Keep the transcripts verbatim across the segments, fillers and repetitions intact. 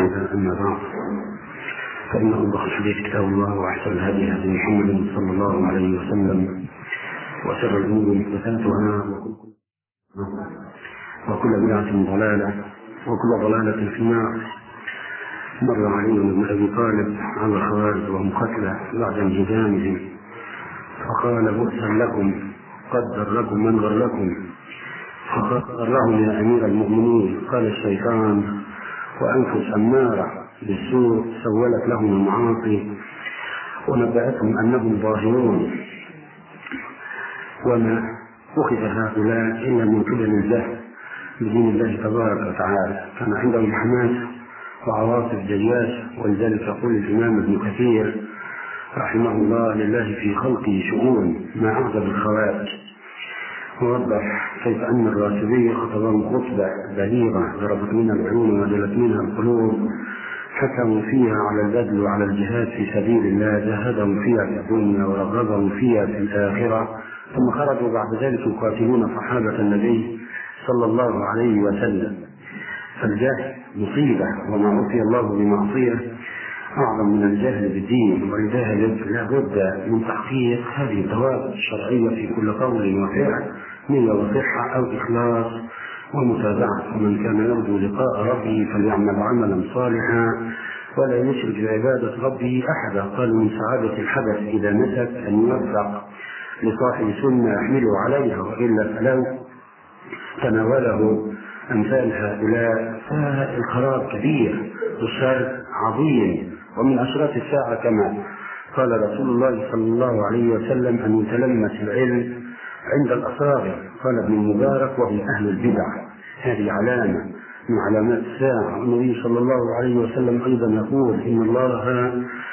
بعد، أما بعد، فإن أصدق الحديث كتاب الله، وأحسن الهدي هدي محمد صلى الله عليه وسلم، وشر الأمور محدثاتها، وكل بدعة ضلالة، وكل ضلالة في النار. مر علي بن أبي طالب على الخوارج وهم قتلى بعد انهزامهم، فقال: بؤسا لكم، قدر لكم من غركم. فقال لهم: يا أمير المؤمنين، قال الشيطان وأنفس أمارة بالسوء سولت لهم المعاصي ونبأتهم أنهم ظاهرون، وما أخذ هؤلاء إلا من قبل الجهل بدين الله تبارك وتعالى. كان عندهم حماس وعواطف جياش، ولذلك يقول الإمام ابن كثير رحمه الله: لله في خلقه شؤون ما أعجب الخوارج. ووضح كيف أن الراشدي خطبهم خطبة بليغة ضربت منها العيون وجلت منها القلوب، حكموا فيها على البذل وعلى الجهاد في سبيل الله، جاهدهم فيها في الدنيا ورغبهم فيها في الآخرة، ثم خرجوا بعد ذلك يقاتلون صحابة النبي صلى الله عليه وسلم. فالجهل مصيبة، وما عصي الله بمعصية أعظم من الجهل بالدين، ولذلك لا بد من تحقيق هذه الضوابط الشرعية في كل قول وفعل، نية وصحة أو إخلاص ومتابعة. ومن كان يرجو لقاء ربه فليعمل عملا صالحا ولا يشرك بعبادة ربه أحدا. قال: من سعادة الحدث إذا نسك أن يوفق لصاحب سنة يحمله عليها، وإلا فلو تناوله أمثال هؤلاء فالخراب كبير والشر عظيم. ومن أشراط الساعة كما قال رسول الله صلى الله عليه وسلم أن يتلمس العلم عند الأصاغر. قال ابن المبارك: وهم أهل البدع. هذه علامة من علامات الساعة. النبي صلى الله عليه وسلم أيضا يقول: إن الله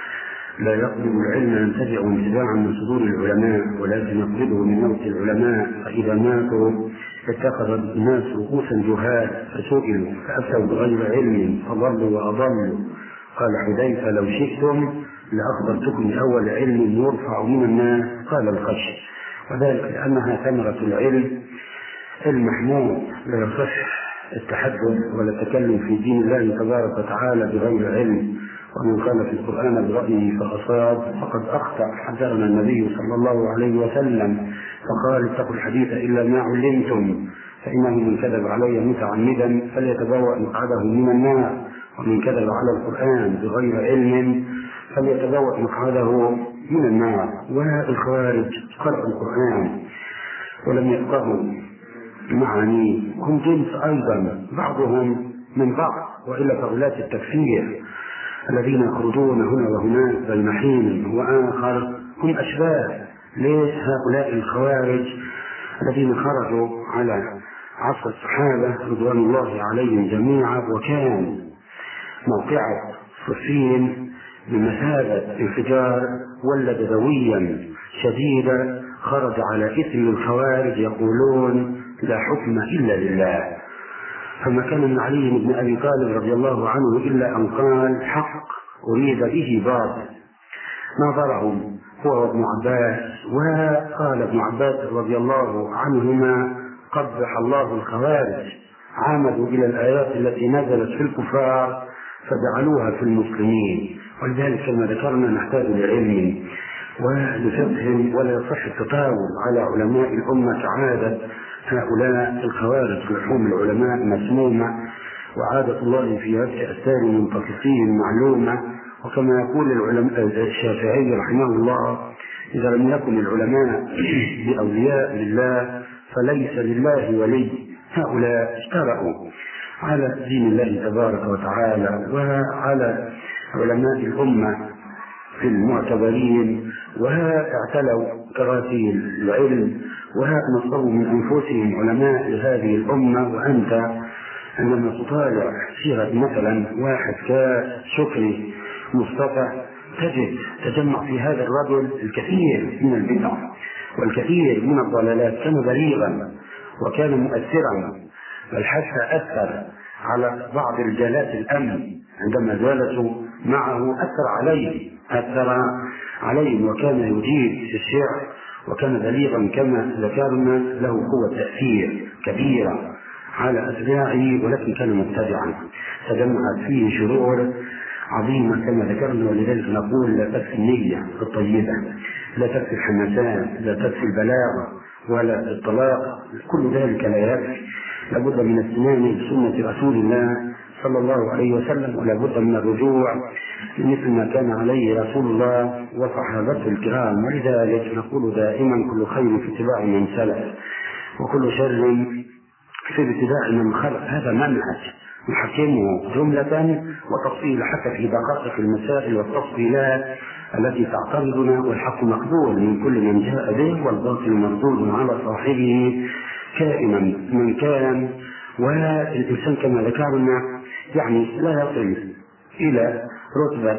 لا يقبض العلم ينتزع انتزاعا من صدور العلماء، ولكن يقبضه من موت العلماء، فإذا ماتوا اتخذ الناس رؤوسا جهال فسئلوا فأفتوا بغير علم فضلوا وأضلوا. قال حذيفة: لو شئتم لأخبرتكم بأول علم يرفع من الناس. قال: الخشية. وذلك لأنها ثمرة العلم المحمود. لا يصح التحدث ولا التكلم في دين الله تبارك وتعالى بغير علم. ومن قال في القرآن برأيه فأصاب فقد أخطأ. حذرنا النبي صلى الله عليه وسلم فقال: اتقوا الحديث إلا ما علمتم، فإنه من كذب علي متعمدا فليتبوأ مقعده من النار، ومن كذب على القرآن بغير علم فليتبوأ مقعده من النار. والخوارج قرأوا القرآن ولم يفقهوا معانيه، هم جنس أيضا بعضهم من بعض، وإلا فغلاة التكفير الذين يخرجون هنا وهناك بين حين وآخر هم أشباه لهؤلاء الخوارج الذين خرجوا على عصر الصحابة رضوان الله عليهم جميعا. وكان موقعة صفين بمثابة انفجار ولد دويا شديدا خرج على إثم الخوارج يقولون: لا حكم إلا لله. فما كان من علي بن أبي طالب رضي الله عنه إلا أن قال: حق أريد به باطل. ناظرهم هو وابن عباس، وقال ابن عباس رضي الله عنهما: قبح الله الخوارج، عامدوا إلى الآيات التي نزلت في الكفار فجعلوها في المسلمين. ولذلك كما ذكرنا نحتاج لعلم ولفقه، ولا يصح التطاول على علماء الأمة كعادة هؤلاء الخوارج. لحوم العلماء مسمومة، وعادة الله في هذه أسار منتقصين معلومة. وكما يقول العلماء الشافعي رحمه الله: إذا لم يكن العلماء بأولياء لله فليس لله ولي. هؤلاء اشترأوا على دين الله تبارك وتعالى وعلى علماء الأمة في المعتبرين، واعتلوا كراسي العلم ونصبوا من أنفسهم علماء لهذه الأمة. وأنت عندما تطالع سيرة مثلا واحد كشكري مصطفى تجد تجمع في هذا الرجل الكثير من البدع والكثير من الضلالات. كان بليغا وكان مؤثرا، بل حتى أثر على بعض رجالات الأمن عندما جالسوا معه، أثر عليه أثر عليه وكان يجيد في الشعر، وكان بليغا كما ذكرنا، له قوة تأثير كبيرة على أتباعه ولكن كان مبتدعا، تجمعت فيه شرور عظيمة كما ذكرنا. ولذلك نقول لا تكفي النية الطيبة، لا تكفي الحماسات، لا تكفي البلاغة ولا الطلاق، كل ذلك لا يكفي. لابد من استنان بسنة رسول الله صلى الله عليه وسلم، ولا بد من الرجوع مثل ما كان عليه رسول الله وصحابته الكرام. ولذلك نقول دائما كل خير في اتباع من سلف، وكل شر في ابتداء من خلق. هذا منهج نحكمه جملة وتفصيل حتى في دقائق المسائل والتفصيلات التي تعترضنا، والحق مقبول من كل من جاء به، والباطل مردود على صاحبه كائنا من كان. والإنسان كما ذكرنا يعني لا يصل إلى رتبة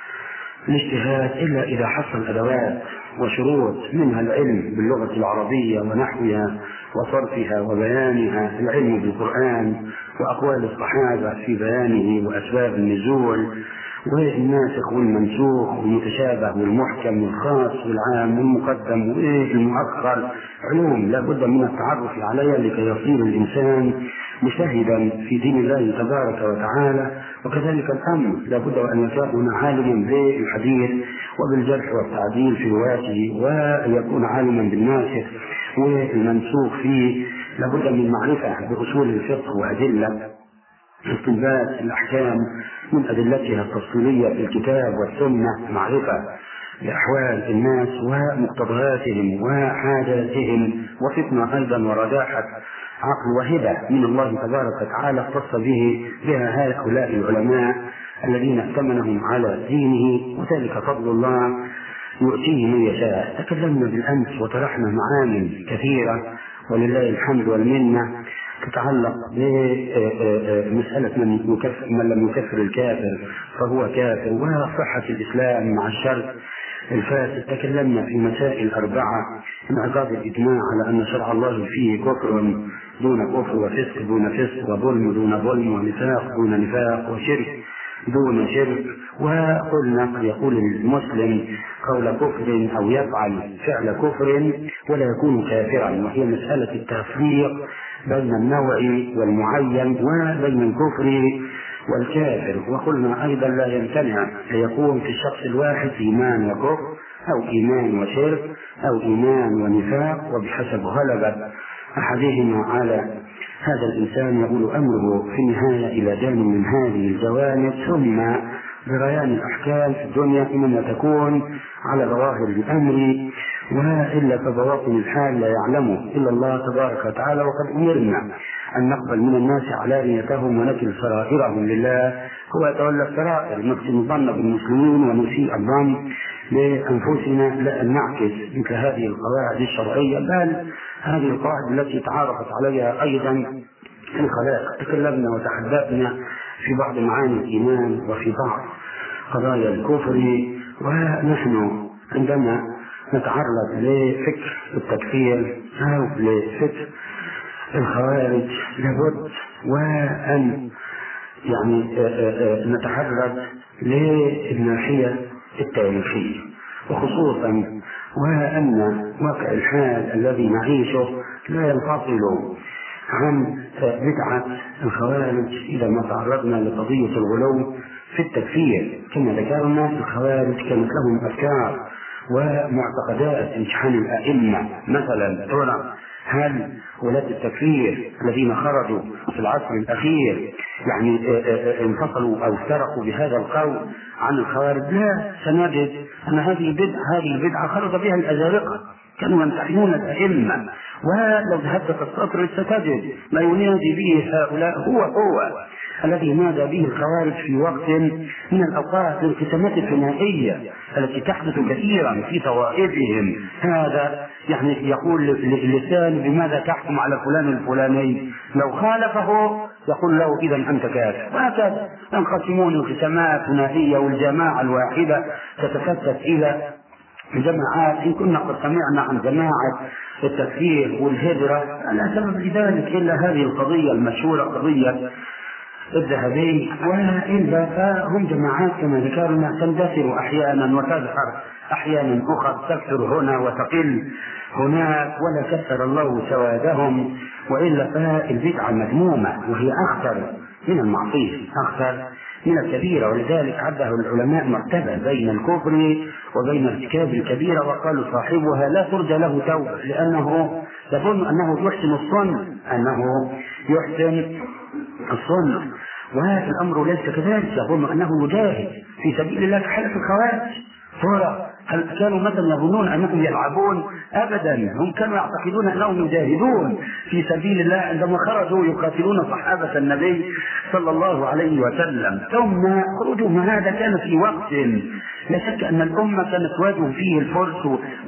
الاجتهاد إلا إذا حصل أدوات وشروط، منها العلم باللغة العربية ونحوها وصرفها وبيانها، العلم بالقرآن وأقوال الصحابة في بيانه وأسباب النزول والناسخ والمنسوخ والمتشابه والمحكم والخاص والعام والمقدم والمؤخر، علوم لا بد من التعرف عليها لكي يصير الإنسان مجتهدا في دين الله تبارك وتعالى. وكذلك الأمر لا بد أن يكون عالما بالحديث وبالجرح والتعديل في روايته، وأن يكون عالما بالناسخ والمنسوخ فيه. لا بد من معرفة بأصول الفقه وأدلة استنباط الأحكام من أدلتها التفصيلية في الكتاب والسنة، معرفة بأحوال الناس ومقتضياتهم وحاجاتهم، وفتنة أيضا ورجاحة عقل وهبة من الله تبارك وتعالى اختص به بها هؤلاء العلماء الذين ائتمنهم على دينه، وذلك فضل الله يؤتيه من يشاء. تكلمنا بالأمس وطرحنا معاني كثيرة ولله الحمد والمنة تتعلق بمسألة من, من لم يكفر الكافر فهو كافر، وصحة الإسلام مع الشرك الفاسد. تكلمنا في مسائل أربعة: انعقاد الإجماع على أن شرع الله فيه كفر دون كفر، وفسق دون فسق، وظلم دون ظلم، ونفاق دون نفاق، وشرك دون شرك. وقلنا قد يقول المسلم قول كفر أو يفعل فعل كفر ولا يكون كافرا، وهي مسألة التفريق بين النوع والمعين وبين الكفر والكافر. وقلنا أيضا لا يمتنع أن يكون في الشخص الواحد إيمان وكفر، أو إيمان وشرك، أو إيمان ونفاق، وبحسب غلبة أحدهما على هذا الإنسان يقول أمره في النهاية إلى جانب من هذه الجوانب، ثم بريان الأحكام في الدنيا إنما تكون على ظواهر الأمر، وإلا فبواطن الحال لا يعلمه إلا الله تبارك وتعالى. وقد أمرنا أن نقبل من الناس علانيتهم ونكل سرائرهم لله، هو يتولى السرائر. نحسن الظن بالمسلمين ونسيء الظن لأنفسنا، لا أن نعكس مثل هذه القواعد الشرعية، بل هذه القواعد التي تعارفت عليها أيضا الخلائق. تكلمنا وتحدثنا في بعض معاني الإيمان وفي بعض قضايا الكفر. ونحن عندما نتعرض لفكر التكفير أو لفكر الخوارج لابد وأن يعني نتحرك للناحية التاريخية، وخصوصا وأن واقع الحال الذي نعيشه لا ينفصل عن بدعة الخوارج. إذا ما تعرضنا لقضية الغلو في التكفير كما ذكرنا، الخوارج كانت لهم أفكار ومعتقدات امتحان الأئمة. مثلا ترى هل ولاة التكفير الذين خرجوا في العصر الأخير يعني انفصلوا أو افترقوا بهذا القول عن الخوارج؟ لا، سنجد أن هذه البدعة هذه البدعة خرج بها الأزارقة، كانوا يمتحنون الأئمة. ولو ذهبت تستطرد ستجد ما ينادي به هؤلاء هو هو الذي نادى به الخوارج في وقت من الأوقات الانقسامات الثنائية التي تحدث كثيرا في طوائفهم. هذا يعني يقول للسان بماذا تحكم على فلان الفلاني، لو خالفه يقول له إذا أنت كافر. وهكذا ينقسمون انقسامات ثنائية، والجماعة الواحدة تتفتت إلى جماعات. إن كنا قد سمعنا عن جماعة التكفير والهجرة، لا سبب لذلك إلا هذه القضية المشهورة، قضية الذهبي، وإلا فهم جماعات كما ذكرنا تندثر أحيانا وتظهر أحيانا أخرى، تكثر هنا وتقل هناك، ولا كثر الله سوادهم. وإلا فالبدعة مذمومة، وهي أخطر من المعصية، أخطر من الكبيرة، ولذلك عده العلماء مرتبة بين الكفر وبين ارتكاب الكبيرة، وقالوا صاحبها لا ترجى له توبة، لأنه يظن أنه يحسن الصنع، أنه يحسن الصنع، وهذا الأمر ليس كذلك، يظن أنه يجاهد في سبيل الله كحالة الخوارج. ترى هل كانوا مثلا يظنون أنهم يلعبون؟ أبدا، هم كانوا يعتقدون أنهم يجاهدون في سبيل الله عندما خرجوا يقاتلون صحابة النبي صلى الله عليه وسلم. ثم خروجهم هذا كان في وقت لا شك أن الأمة كانت تواجه فيه الفرس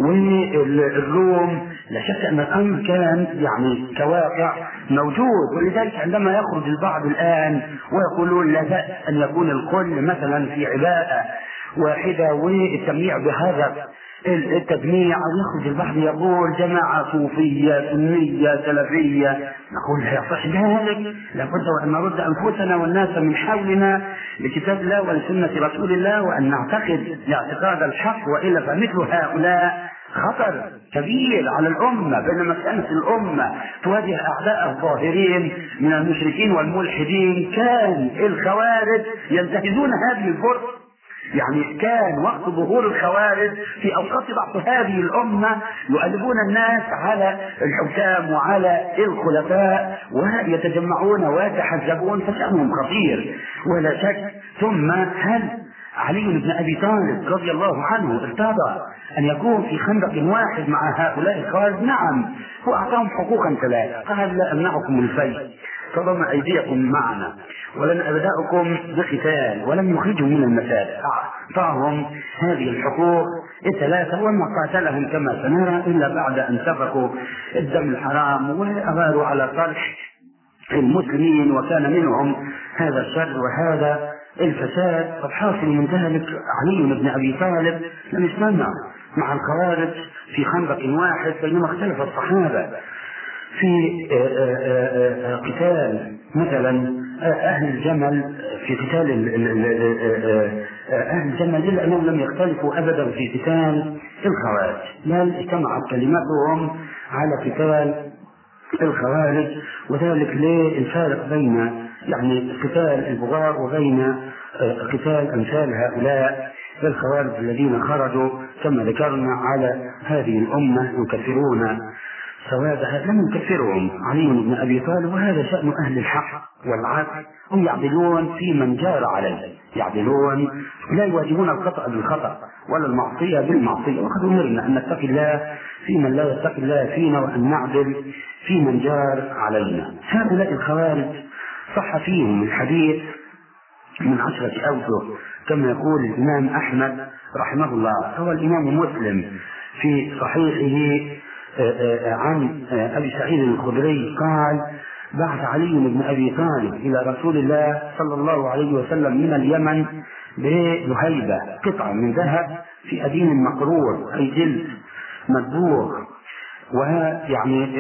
والروم، لا شك أن الأمر كان يعني كواقع موجود. ولذلك عندما يخرج البعض الآن ويقولون لا بأس أن يكون الكل مثلا في عباءة واحدة والتمييع بهذا التجميع، أو يخرج البعض يقول جماعة صوفية سنية سلفية، نقول لا يصح ذلك، لابد وأن نرد أنفسنا والناس من حولنا لكتاب الله ولسنة رسول الله، وأن نعتقد اعتقاد الحق، وإلا فمثل هؤلاء خطر كبير على الأمة. بينما كانت الأمة تواجه أعداء الظاهرين من المشركين والملحدين، كان الخوارج ينتهزون هذه الفرصة. يعني كان وقت ظهور الخوارج في أوقات ضعف هذه الأمة يؤلفون الناس على الحكام وعلى الخلفاء ويتجمعون ويتحزبون، فشأنهم خطير ولا شك. ثم هل علي بن أبي طالب رضي الله عنه ارتضى أن يكون في خندق واحد مع هؤلاء الخوارج؟ نعم، هو أعطاهم حقوقا ثلاثة، قال لا أمنعكم الفيء، فضم أيديكم معنا، ولن أبدأكم بقتال، ولم يخرجهم من المساجد. أعطاهم هذه الحقوق الثلاثة، وما قاتلهم كما سنرى إلا بعد أن سفكوا الدم الحرام وأغاروا على صلح المسلمين، وكان منهم هذا الشر وهذا الفساد. فالحاصل من ذلك علي بن أبي طالب لم يستمع مع الخوارج في خندق واحد، بينما اختلف الصحابة في قتال مثلا أهل الجمل، في قتال أهل الجمل، إلا أنهم لم يختلفوا أبدا في قتال الخوارج، بل اجتمعت كلمتهم على قتال الخوارج، وذلك للفارق بين يعني قتال البغاة وبين قتال أمثال هؤلاء الخوارج الذين خرجوا كما ذكرنا على هذه الأمة يكفرون سوادها. لم يكفرهم علي بن أبي طالب، وهذا شأن أهل الحق والعدل، هم يعدلون في من جار عليه، يعدلون لا يواجهون الخطأ بالخطأ ولا المعصية بالمعصية. وقد أمرنا أن نتقي الله في من لا يتقي الله فينا، وأن نعدل في من جار علينا. هؤلاء الخوارج صح فيهم الحديث من عشرة أوجه كما يقول الإمام أحمد رحمه الله، هو الإمام مسلم في صحيحه عن أبي سعيد الخدري قال: بعث علي بن أبي طالب إلى رسول الله صلى الله عليه وسلم من اليمن بلهيبة قطعة من ذهب في أديم مقرور، أي جلد مدبوغ، ويعني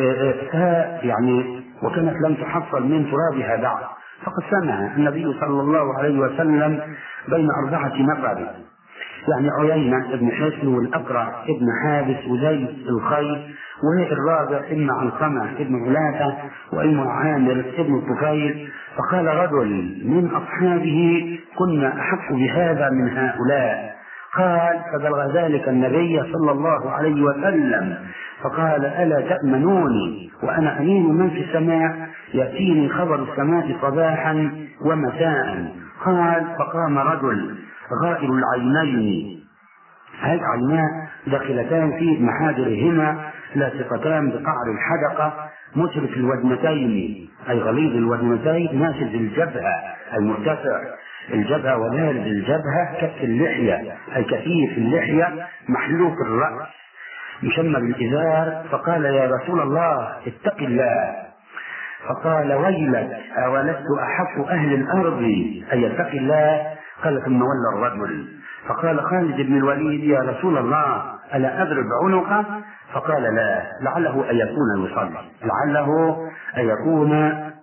يعني وكانت لم تحصل من ترابها بعد، فقد سمع النبي صلى الله عليه وسلم بين أربعة نفر، يعني عيينة ابن حسن والأقرع ابن حابس وزيد الخير، والرابع ابن علقمة ابن علاثة وابن عامر ابن الطفيل. فقال رجل من أصحابه: كنا أحق بهذا من هؤلاء. قال: فبلغ ذلك النبي صلى الله عليه وسلم فقال: ألا تأمنوني وأنا أمين من في السماء، يأتيني خبر السماء صباحا ومساء. قال: فقام رجل غائر العينين، هذه عيناء داخلتان في محاجرهما لاصقتان بقعر الحدقة، مشرف الودنتين أي غليظ الودنتين، ناشز الجبهة أي مرتفع الجبهة، وبارد الجبهة، كف اللحية أي كثيف اللحية، محلوق الرأس، مشمر الإزار. فقال: يا رسول الله اتق الله. فقال: ويلك أولست أحق أهل الأرض أن يتقي الله؟ قال: ثم ولى الرجل. فقال خالد بن الوليد: يا رسول الله ألا أضرب عنقه؟ فقال: لا، لعله أن يكون يصلي، لعله أن يكون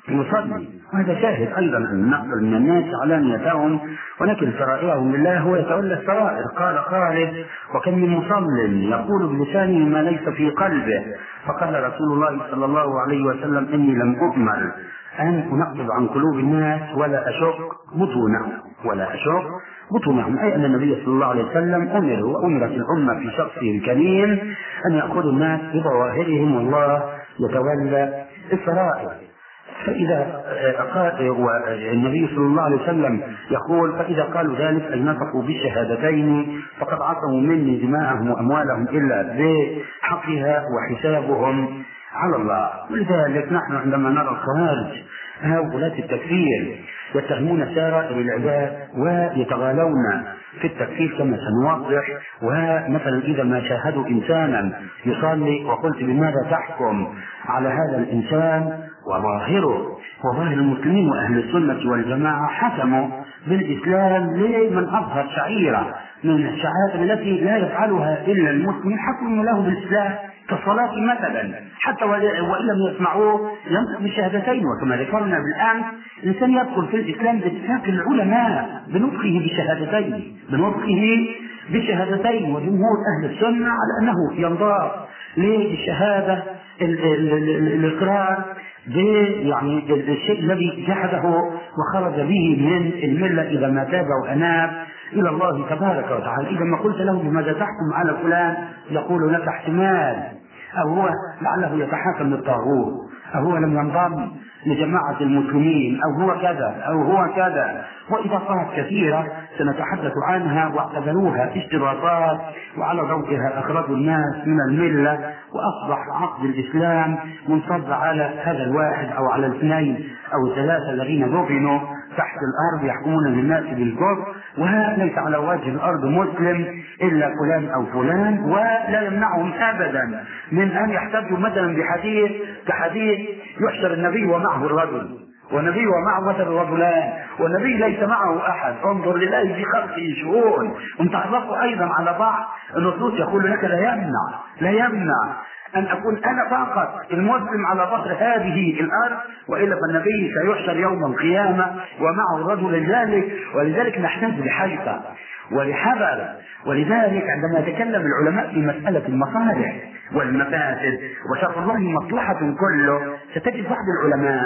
يصلي. وهذا شاهد أيضا أن نقبل من الناس علانيتهم ولكن سرائرهم لله هو يتولى السرائر. قال خالد: وكم من مصل يقول بلسانه ما ليس في قلبه. فقال رسول الله صلى الله عليه وسلم: إني لم أؤمر أن أنقض عن قلوب الناس ولا أشق بطونهم ولا أشق بطونهم أي أن النبي صلى الله عليه وسلم أمر وأمرت الأمة في شخصه الكريم أن يأخذوا الناس بظواهرهم والله يتولى السرائر. فإذا قال والنبي صلى الله عليه وسلم يقول: فإذا قالوا ذلك أي نطقوا بالشهادتين فقد عصموا مني دماءهم وأموالهم إلا بحقها وحسابهم على الله. ولذلك نحن عندما نرى الخوارج هؤلاء التكفير يتهمون سائر العباد ويتغالون في التكفير كما سنوضح. ومثلا إذا ما شاهدوا إنسانا يصلي وقلت: لماذا تحكم على هذا الإنسان وظاهره؟ وظاهر المسلمين وأهل السنة والجماعة حكموا بالإسلام لمن أظهر شعيرة من الشعائر التي لا يفعلها إلا المسلم، حكموا له بالإسلام كالصلاة مثلا، حتى وإن لم يسمعوه ينطق بالشهادتين. وكما ذكرنا بالأمس الإنسان يدخل في الإسلام باتفاق العلماء بنطقه بالشهادتين بنطقه بالشهادتين وجمهور أهل السنة على أنه ينضاف للشهادة الإقرار يعني الشيء الذي جحده وخرج به من الملة إذا ما تاب وأناب إلى الله تبارك وتعالى. إذا ما قلت له: بماذا تحكم على فلان؟ يقول لك: احتمال، أو هو لعله يتحاكم للطاغوت، أو هو لم ينضم لجماعة المسلمين، أو هو كذا أو هو كذا. وإضافات كثيرة سنتحدث عنها واعتبروها اشتراطات وعلى ضوءها أخرجوا الناس من الملة وأصبح عقد الإسلام منصب على هذا الواحد أو على الاثنين أو الثلاثة الذين دفنوا تحت الأرض يحكمون للناس بالكفر، وليس على وجه الأرض مسلم إلا فلان أو فلان. ولا يمنعهم أبدا من أن يحتجوا مثلا بحديث كحديث يحشر النبي ومعه الرجل، والنبي ومعه مثل الرجلان، والنبي ليس معه أحد. انظر لله في خلقه شؤون. ومتعرفوا أيضا على بعض النصوص يقول لك: لا يمنع لا يمنع أن أكون أنا فقط المسلم على ظهر هذه الأرض، وإلا فالنبي سيحشر يوم القيامة ومعه الرجل ذلك. ولذلك نحتاج لحيطة ولحذر. ولذلك عندما يتكلم العلماء في مسألة المصالح والمفاسد وشرع الله مصلحة كله، ستجد بعض العلماء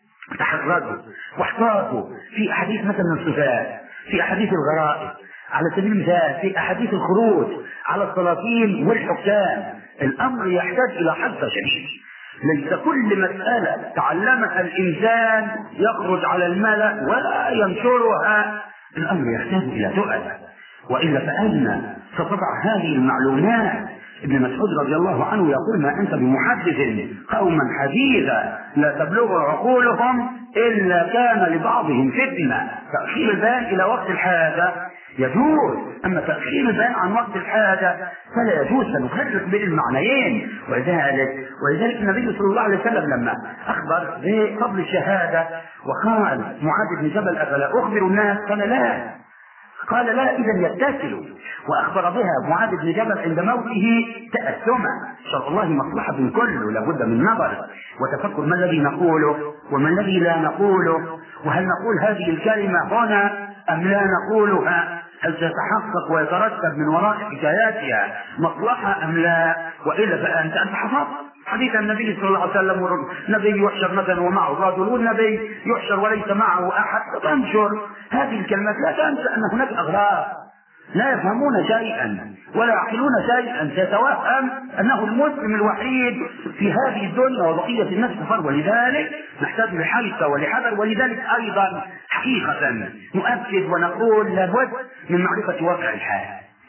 تحرزوا واحتاطوا في أحاديث مثلا الصفات، في أحاديث الغرائب، على سبيل المثال في أحاديث الخروج على السلاطين والحكام. الأمر يحتاج إلى حذر شديد. ليس كل مسألة تعلمها الإنسان يخرج على الملأ ولا ينشرها. الأمر يحتاج إلى تؤد، وإلا فأين ستضع هذه المعلومات؟ ابن مسعود رضي الله عنه يقول: ما أنت بمحدث قوما حديثا لا تبلغ عقولهم إلا كان لبعضهم فتنة. تأخير البيان إلى وقت الحاجة يجوز، أما تأخير البيان عن وقت الحاجة فلا يجوز. سنفرق بين المعنيين. ولذلك ولذلك النبي صلى الله عليه وسلم لما أخبر بفضل الشهادة وقال: معاذ بن جبل أفلا أخبر الناس؟ قال: لا قال لا إذا يتكلوا. وأخبر بها معاذ بن جبل عند موته تأثما. شرع الله مصلحة كله، لابد من نظر وتفكر ما الذي نقوله وما الذي لا نقوله، وهل نقول هذه الكلمة هنا أم لا نقولها، هل تتحقق ويترتب من وراء حكاياتها مصلحة أم لا. وإلا فأنت أنت حفظت حديث النبي صلى الله عليه وسلم: النبي يحشر مثلا ومعه الرجل، والنبي يحشر وليس معه أحد. تنشر هذه الكلمات، لا تنسى أن هناك أغراب لا يفهمون شيئا ولا يعقلون شيئا، سيتوهم أنه المسلم الوحيد في هذه الدنيا وبقية الناس كفار. ولذلك نحتاج لحيطة ولحذر. ولذلك أيضا حقيقة نؤكد ونقول لابد من معرفة واقع الحال،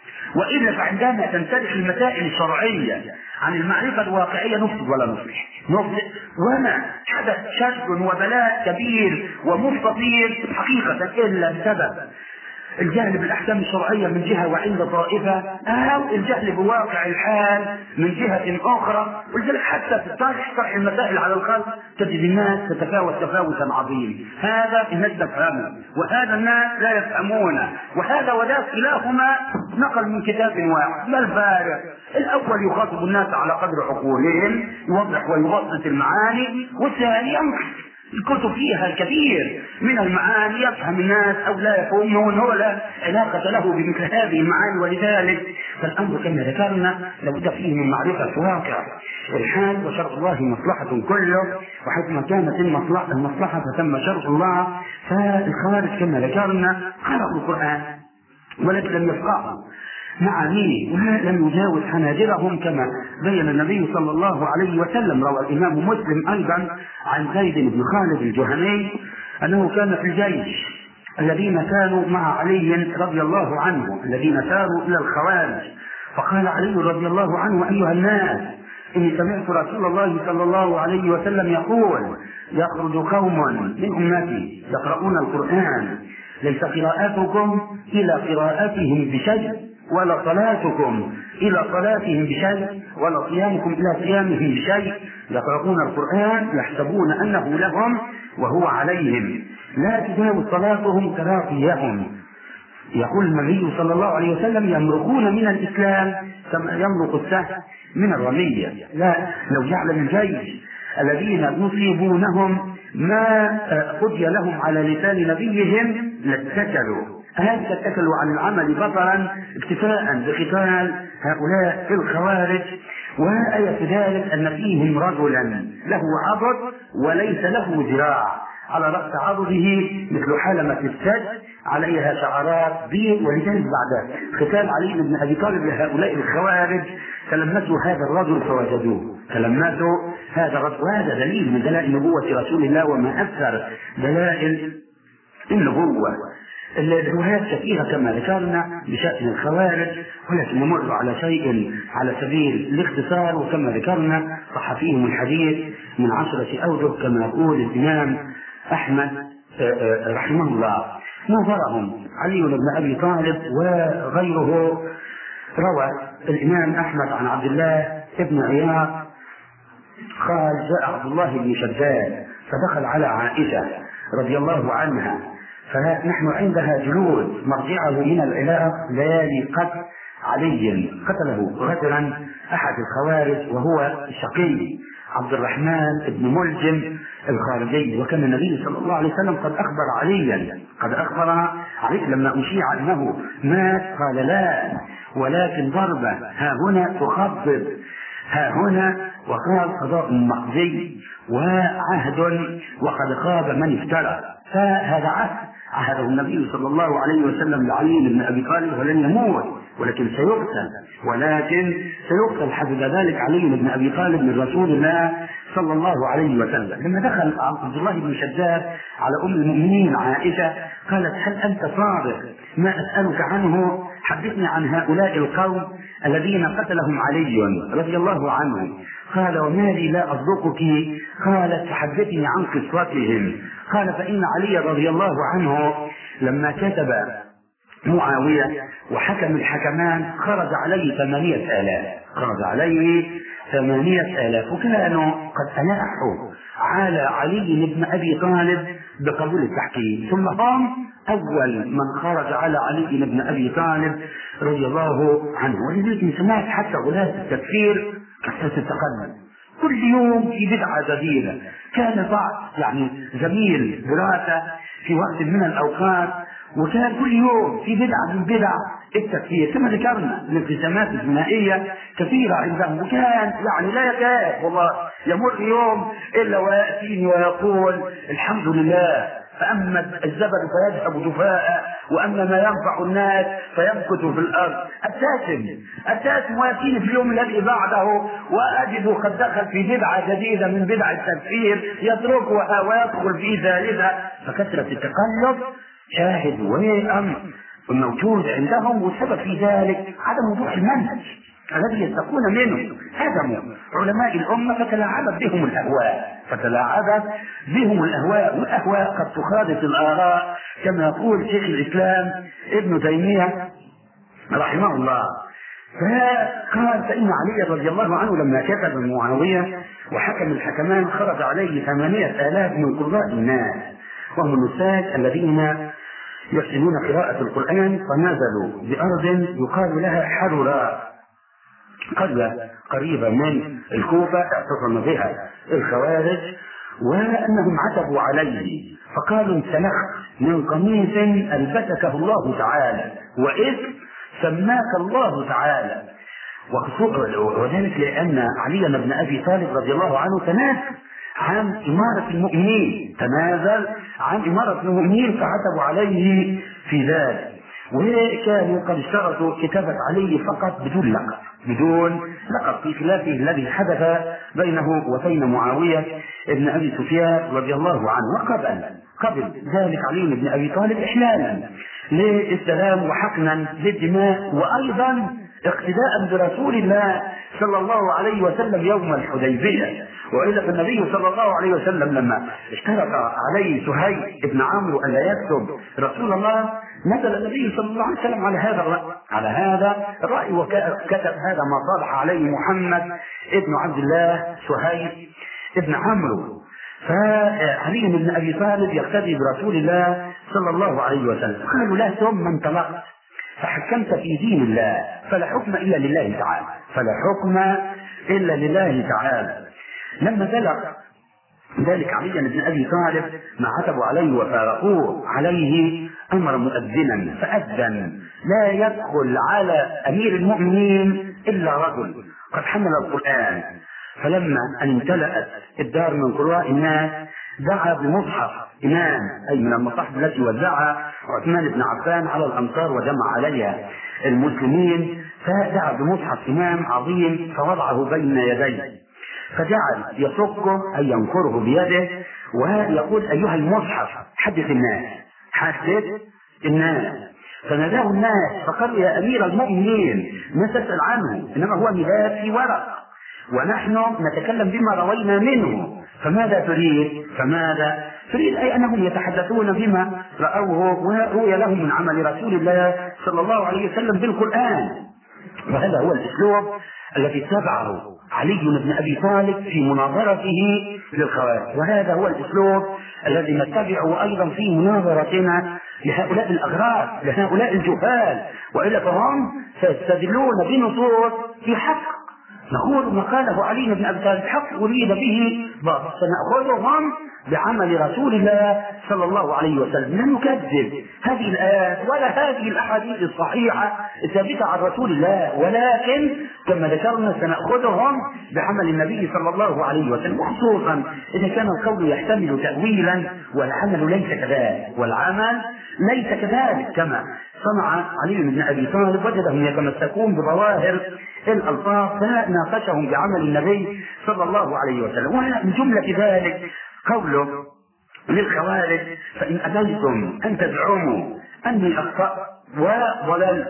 وإلا فعندما تنسلخ المسائل الشرعية عن المعرفة الواقعية نفسد ولا نصلح نفسد. وما حدث شر وبلاء كبير ومستطير حقيقة إلا بسبب الجهل بالأحكام الشرعية من جهة وعند طائفة، أو الجهل بواقع الحال من جهة أخرى. ولذلك حتى في الطرح طرح المسائل على الخلق تجد الناس تتفاوت تفاوتا عظيما. هذا الناس تفهمه وهذا الناس لا يفهمونه، وهذا وذاك كلاهما نقل من كتاب واحد. ما الفارق؟ الأول يخاطب الناس على قدر عقولهم، يوضح ويبسط المعاني، والثاني ينقل الكتب فيها الكثير من المعاني يفهم الناس أو لا يفهمون، هو لا علاقة له بمثل هذه المعاني. ولذلك فالأمر كما ذكرنا لابد فيه من معرفة واقع الحال، وشرع الله مصلحة كله، وحيثما كانت المصلحة المصلحة فتم شرع الله. فالخوارج كما ذكرنا قرأوا القرآن ولكن لم يفقهوا معانيه ولم يجاوز حناجرهم، كما بين النبي صلى الله عليه وسلم. روى الإمام مسلم أيضا عن زيد بن خالد الجهني أنه كان في الجيش الذين كانوا مع علي رضي الله عنه الذين ساروا إلى الخوارج، فقال علي رضي الله عنه: أيها الناس، إني سمعت رسول الله صلى الله عليه وسلم يقول: يخرج قوم من أمتي يقرؤون القرآن، ليس قراءتكم إلى قراءتهم بشيء، ولا صلاتكم إلى صلاتهم بشيء، ولا صيامكم إلى صيامهم بشيء، يقرؤون القرآن يحسبون أنه لهم وهو عليهم، لا تجاوز صلاتهم تراقيهم. يقول النبي صلى الله عليه وسلم: يمرقون من الإسلام كما يمرق السهم من الرمية. لا، لو جعل الجيش الذين يصيبونهم ما قضي لهم على لسان نبيهم لاتكلوا، هل تتكلوا عن العمل بطرا اكتفاء بقتال هؤلاء الخوارج. وآية ذلك أن فيهم رجلا له عضد وليس له ذراع، على رأس عضده مثل حلمة السد عليها شعرات بيض. ولذلك بعد قتال علي بن أبي طالب لهؤلاء الخوارج تلمسوا هذا الرجل فوجدوه، تلمسوا هذا الرجل، وهذا دليل من دلائل نبوة رسول الله وما أكثر دلائل النبوة. الروايات كثيرة كما ذكرنا بشأن الخوارج، ولكن نمر على شيء على سبيل الاختصار. وكما ذكرنا صح فيهم الحديث من عشرة أوجه كما يقول الإمام أحمد رحمه الله. نظرهم علي بن أبي طالب وغيره. روى الإمام أحمد عن عبد الله بن عياض قال: جاء عبد الله بن شداد فدخل على عائشة رضي الله عنها، فنحن عندها جلوس مرجعه من العراق ليالي قتل علي، قتله غدرا أحد الخوارج وهو الشقي عبد الرحمن بن ملجم الخارجي. وكان النبي صلى الله عليه وسلم قد أخبر عليا قد أخبر علي لما أشيع أنه مات قال: لا، ولكن ضربة ها هنا تخفض ها هنا، وقال: قضاء مقضي وعهد وقد خاب من افترى. فهذا عهد عهده النبي صلى الله عليه وسلم لعلي بن أبي طالب، ولن يموت ولكن سيقتل، ولكن سيقتل حسب ذلك علي بن أبي طالب من رسول الله صلى الله عليه وسلم. لما دخل عبد الله بن شداد على أم المؤمنين عائشة قالت: هل أنت صادق ما أسألك عنه؟ حدثني عن هؤلاء القوم الذين قتلهم علي رضي الله عنه. قال: وما لي لا أصدقك؟ قالت: فحدثني عن قصتهم. قال: فإن علي رضي الله عنه لما كتب معاوية وحكم الحكمان خرج عليه ثمانية آلاف خرج عليه ثمانية آلاف وكانوا قد ألاحوا على علي بن أبي طالب بقبول التحكيم، ثم قام أول من خرج على علي بن أبي طالب رضي الله عنه. ولذلك من سمعت حتى غلاة التكفير كثرة التقدم، كل يوم في بدعة جديدة. كان بعض يعني زميل دراسة في وقت من الأوقات وكان كل يوم في بدعة من بدع التكفير، كما ذكرنا الانقسامات الجنائية كثيرة عندهم، وكان يعني لا يكاد والله يمر يوم إلا ويأتيني ويقول: الحمد لله، فأما الزبد فيذهب جفاء، وأما ما ينفع الناس فيمكث في الأرض. التاسم التاسم ويأتيني في اليوم الذي بعده وأجد قد دخل في بدعة جديدة من بدع التكفير يتركها ويدخل في ثالثة. فكثرة التقلب شاهد وأمر موجود عندهم، والسبب في ذلك عدم وضوح المنهج الذي يستقون منه. هدموا علماء الأمة فتلاعبت بهم الأهواء فتلاعبت بهم الأهواء والأهواء قد تخالف الآراء كما يقول شيخ الإسلام ابن تيمية رحمه الله. فقال: فإن علي رضي الله عنه لما كتب معاوية وحكم الحكمان خرج عليه ثمانية آلاف من قراء الناس، وهم النساك الذين يحسنون قراءة القرآن، فنزلوا بأرض يقال لها حرراء، قرية قريبة من الكوفة اعتصم بها الخوارج وأنهم عتبوا عليه فقالوا انسلخت من قميص ألبسكه الله تعالى وإذ سماك الله تعالى. وذلك لأن علي بن أبي طالب رضي الله عنه تنازل عن إمارة المؤمنين تنازل عن إمارة المؤمنين فعتبوا عليه في ذلك. وكانوا قد اشترطوا كتابة علي فقط بدون لقب بدون لقب في خلافه الذي حدث بينه وبين معاوية بن أبي سفيان رضي الله عنه. وقبل قبل ذلك علي بن أبي طالب إحلالا للسلام وحقنا للدماء وأيضا اقتداء برسول الله صلى الله عليه وسلم يوم الحديبية. وإلا فالنبي صلى الله عليه وسلم لما اشترط عليه سهيل بن عمرو أن لا يكتب رسول الله نزل النبي صلى الله عليه وسلم على هذا الرأي على هذا الرأي وكتب هذا ما صالح عليه محمد ابن عبد الله سهيل ابن عمرو. فعلي بن أبي طالب يقتدي برسول الله صلى الله عليه وسلم. قالوا لا ثم انطلقت فحكمت في دين الله فلا حكم إلا لله تعالى فلا حكم إلا لله تعالى. لما بلغ ذلك علي بن أبي طالب ما عتبوا عليه وفارقوه عليه أمر مؤذنا فأذن لا يدخل على أمير المؤمنين إلا رجل قد حمل القرآن. فلما أن امتلأت الدار من قراء الناس دعا بمصحف إمام أي من المصاحف التي وزعها عثمان بن عفان على الأمصار وجمع عليها المسلمين فدعا بمصحف إمام عظيم فوضعه بين يديه فجعل يصكه أي ينكره بيده ويقول أيها المصحف حدث الناس حدث الناس. فناداه الناس فقالوا يا أمير المؤمنين ما تسأل عنه إنما هو مداد في ورق ونحن نتكلم بما روينا منه فماذا تريد فماذا تريد أي أنهم يتحدثون بما رأوه وروي لهم من عمل رسول الله صلى الله عليه وسلم بالقرآن. وهذا هو الأسلوب الذي اتبعه علي بن أبي طالب في مناظرته للخوارج وهذا هو الأسلوب الذي نتبعه أيضا في مناظرتنا لهؤلاء الأغراب لهؤلاء الجهال. وإلا فهم سيستدلون بنصوص في حق نقول ما قاله علي بن أبي طالب حق أريد به باطل سنأخذهم بعمل رسول الله صلى الله عليه وسلم. لم نكذب هذه الآيات ولا هذه الأحاديث الصحيحة الثابتة عن رسول الله ولكن كما ذكرنا سنأخذهم بعمل النبي صلى الله عليه وسلم وخصوصا إذا كان القول يحتمل تأويلا والعمل ليس كذلك والعمل ليس كذلك كما صنع علي بن أبي طالب وجدهم يتمسكون بظواهر الألفاظ فناقشهم بعمل النبي صلى الله عليه وسلم. ومن جملة ذلك قوله للخوارج فإن أبيتم أن تزعموا أني أخطأت وضللت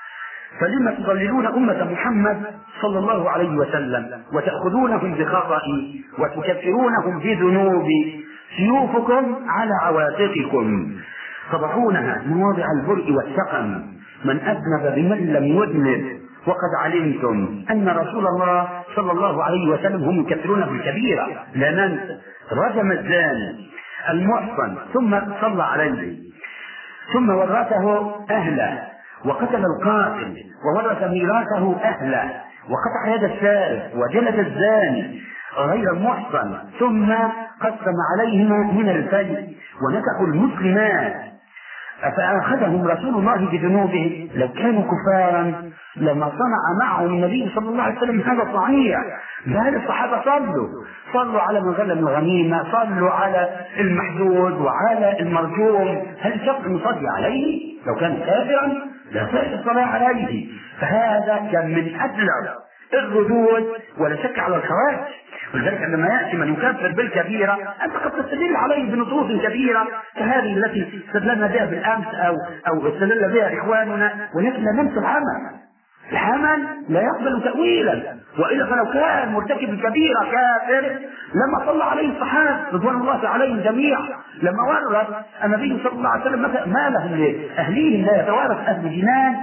فلما تضللون أمة محمد صلى الله عليه وسلم وتأخذونهم بخطئي وتكفرونهم بذنوب سيوفكم على عواتقكم تضعونها مواضع البرء والسقم من أذنب بمن لم يذنب وقد علمتم أن رسول الله صلى الله عليه وسلم هم يكفرون بالكبيرة لا ننسى رجم الزاني المحصن ثم صلى عليه ثم ورثه أهله وقتل القاتل وورث ميراثه أهله وقطع يد السارق وجلد الزاني غير المحصن ثم قسم عليهما من الفيء ونكحوا المسلمات فأخذهم رسول الله بذنوبهم. لو كانوا كفارا لما صنع معهم النبي صلى الله عليه وسلم هذا صحيح بل الصحابة صلوا صلوا على من غنم الغنيمة صلوا على المحدود وعلى المرجوم هل شخص يصلي عليه لو كان كافرا لا تصح الصلاة عليه. فهذا كان من أبلغ الردود ولا شك على الخوارج. ولذلك عندما يأتي من يكفر بالكبيرة أنت قد تستدل عليه بنصوص كبيرة كهذه التي استدلنا بها بالأمس أو أو استدل بها إخواننا ولكن لا ننسى العمل. العمل لا يقبل تأويلا وإلا فلو كان مرتكب الكبيرة كافر لما صلى عليه الصحابة رضوان الله عليهم جميعا لما ورث النبي صلى الله عليه وسلم ما لهم لأهليهم لا يتوارث أهل جنان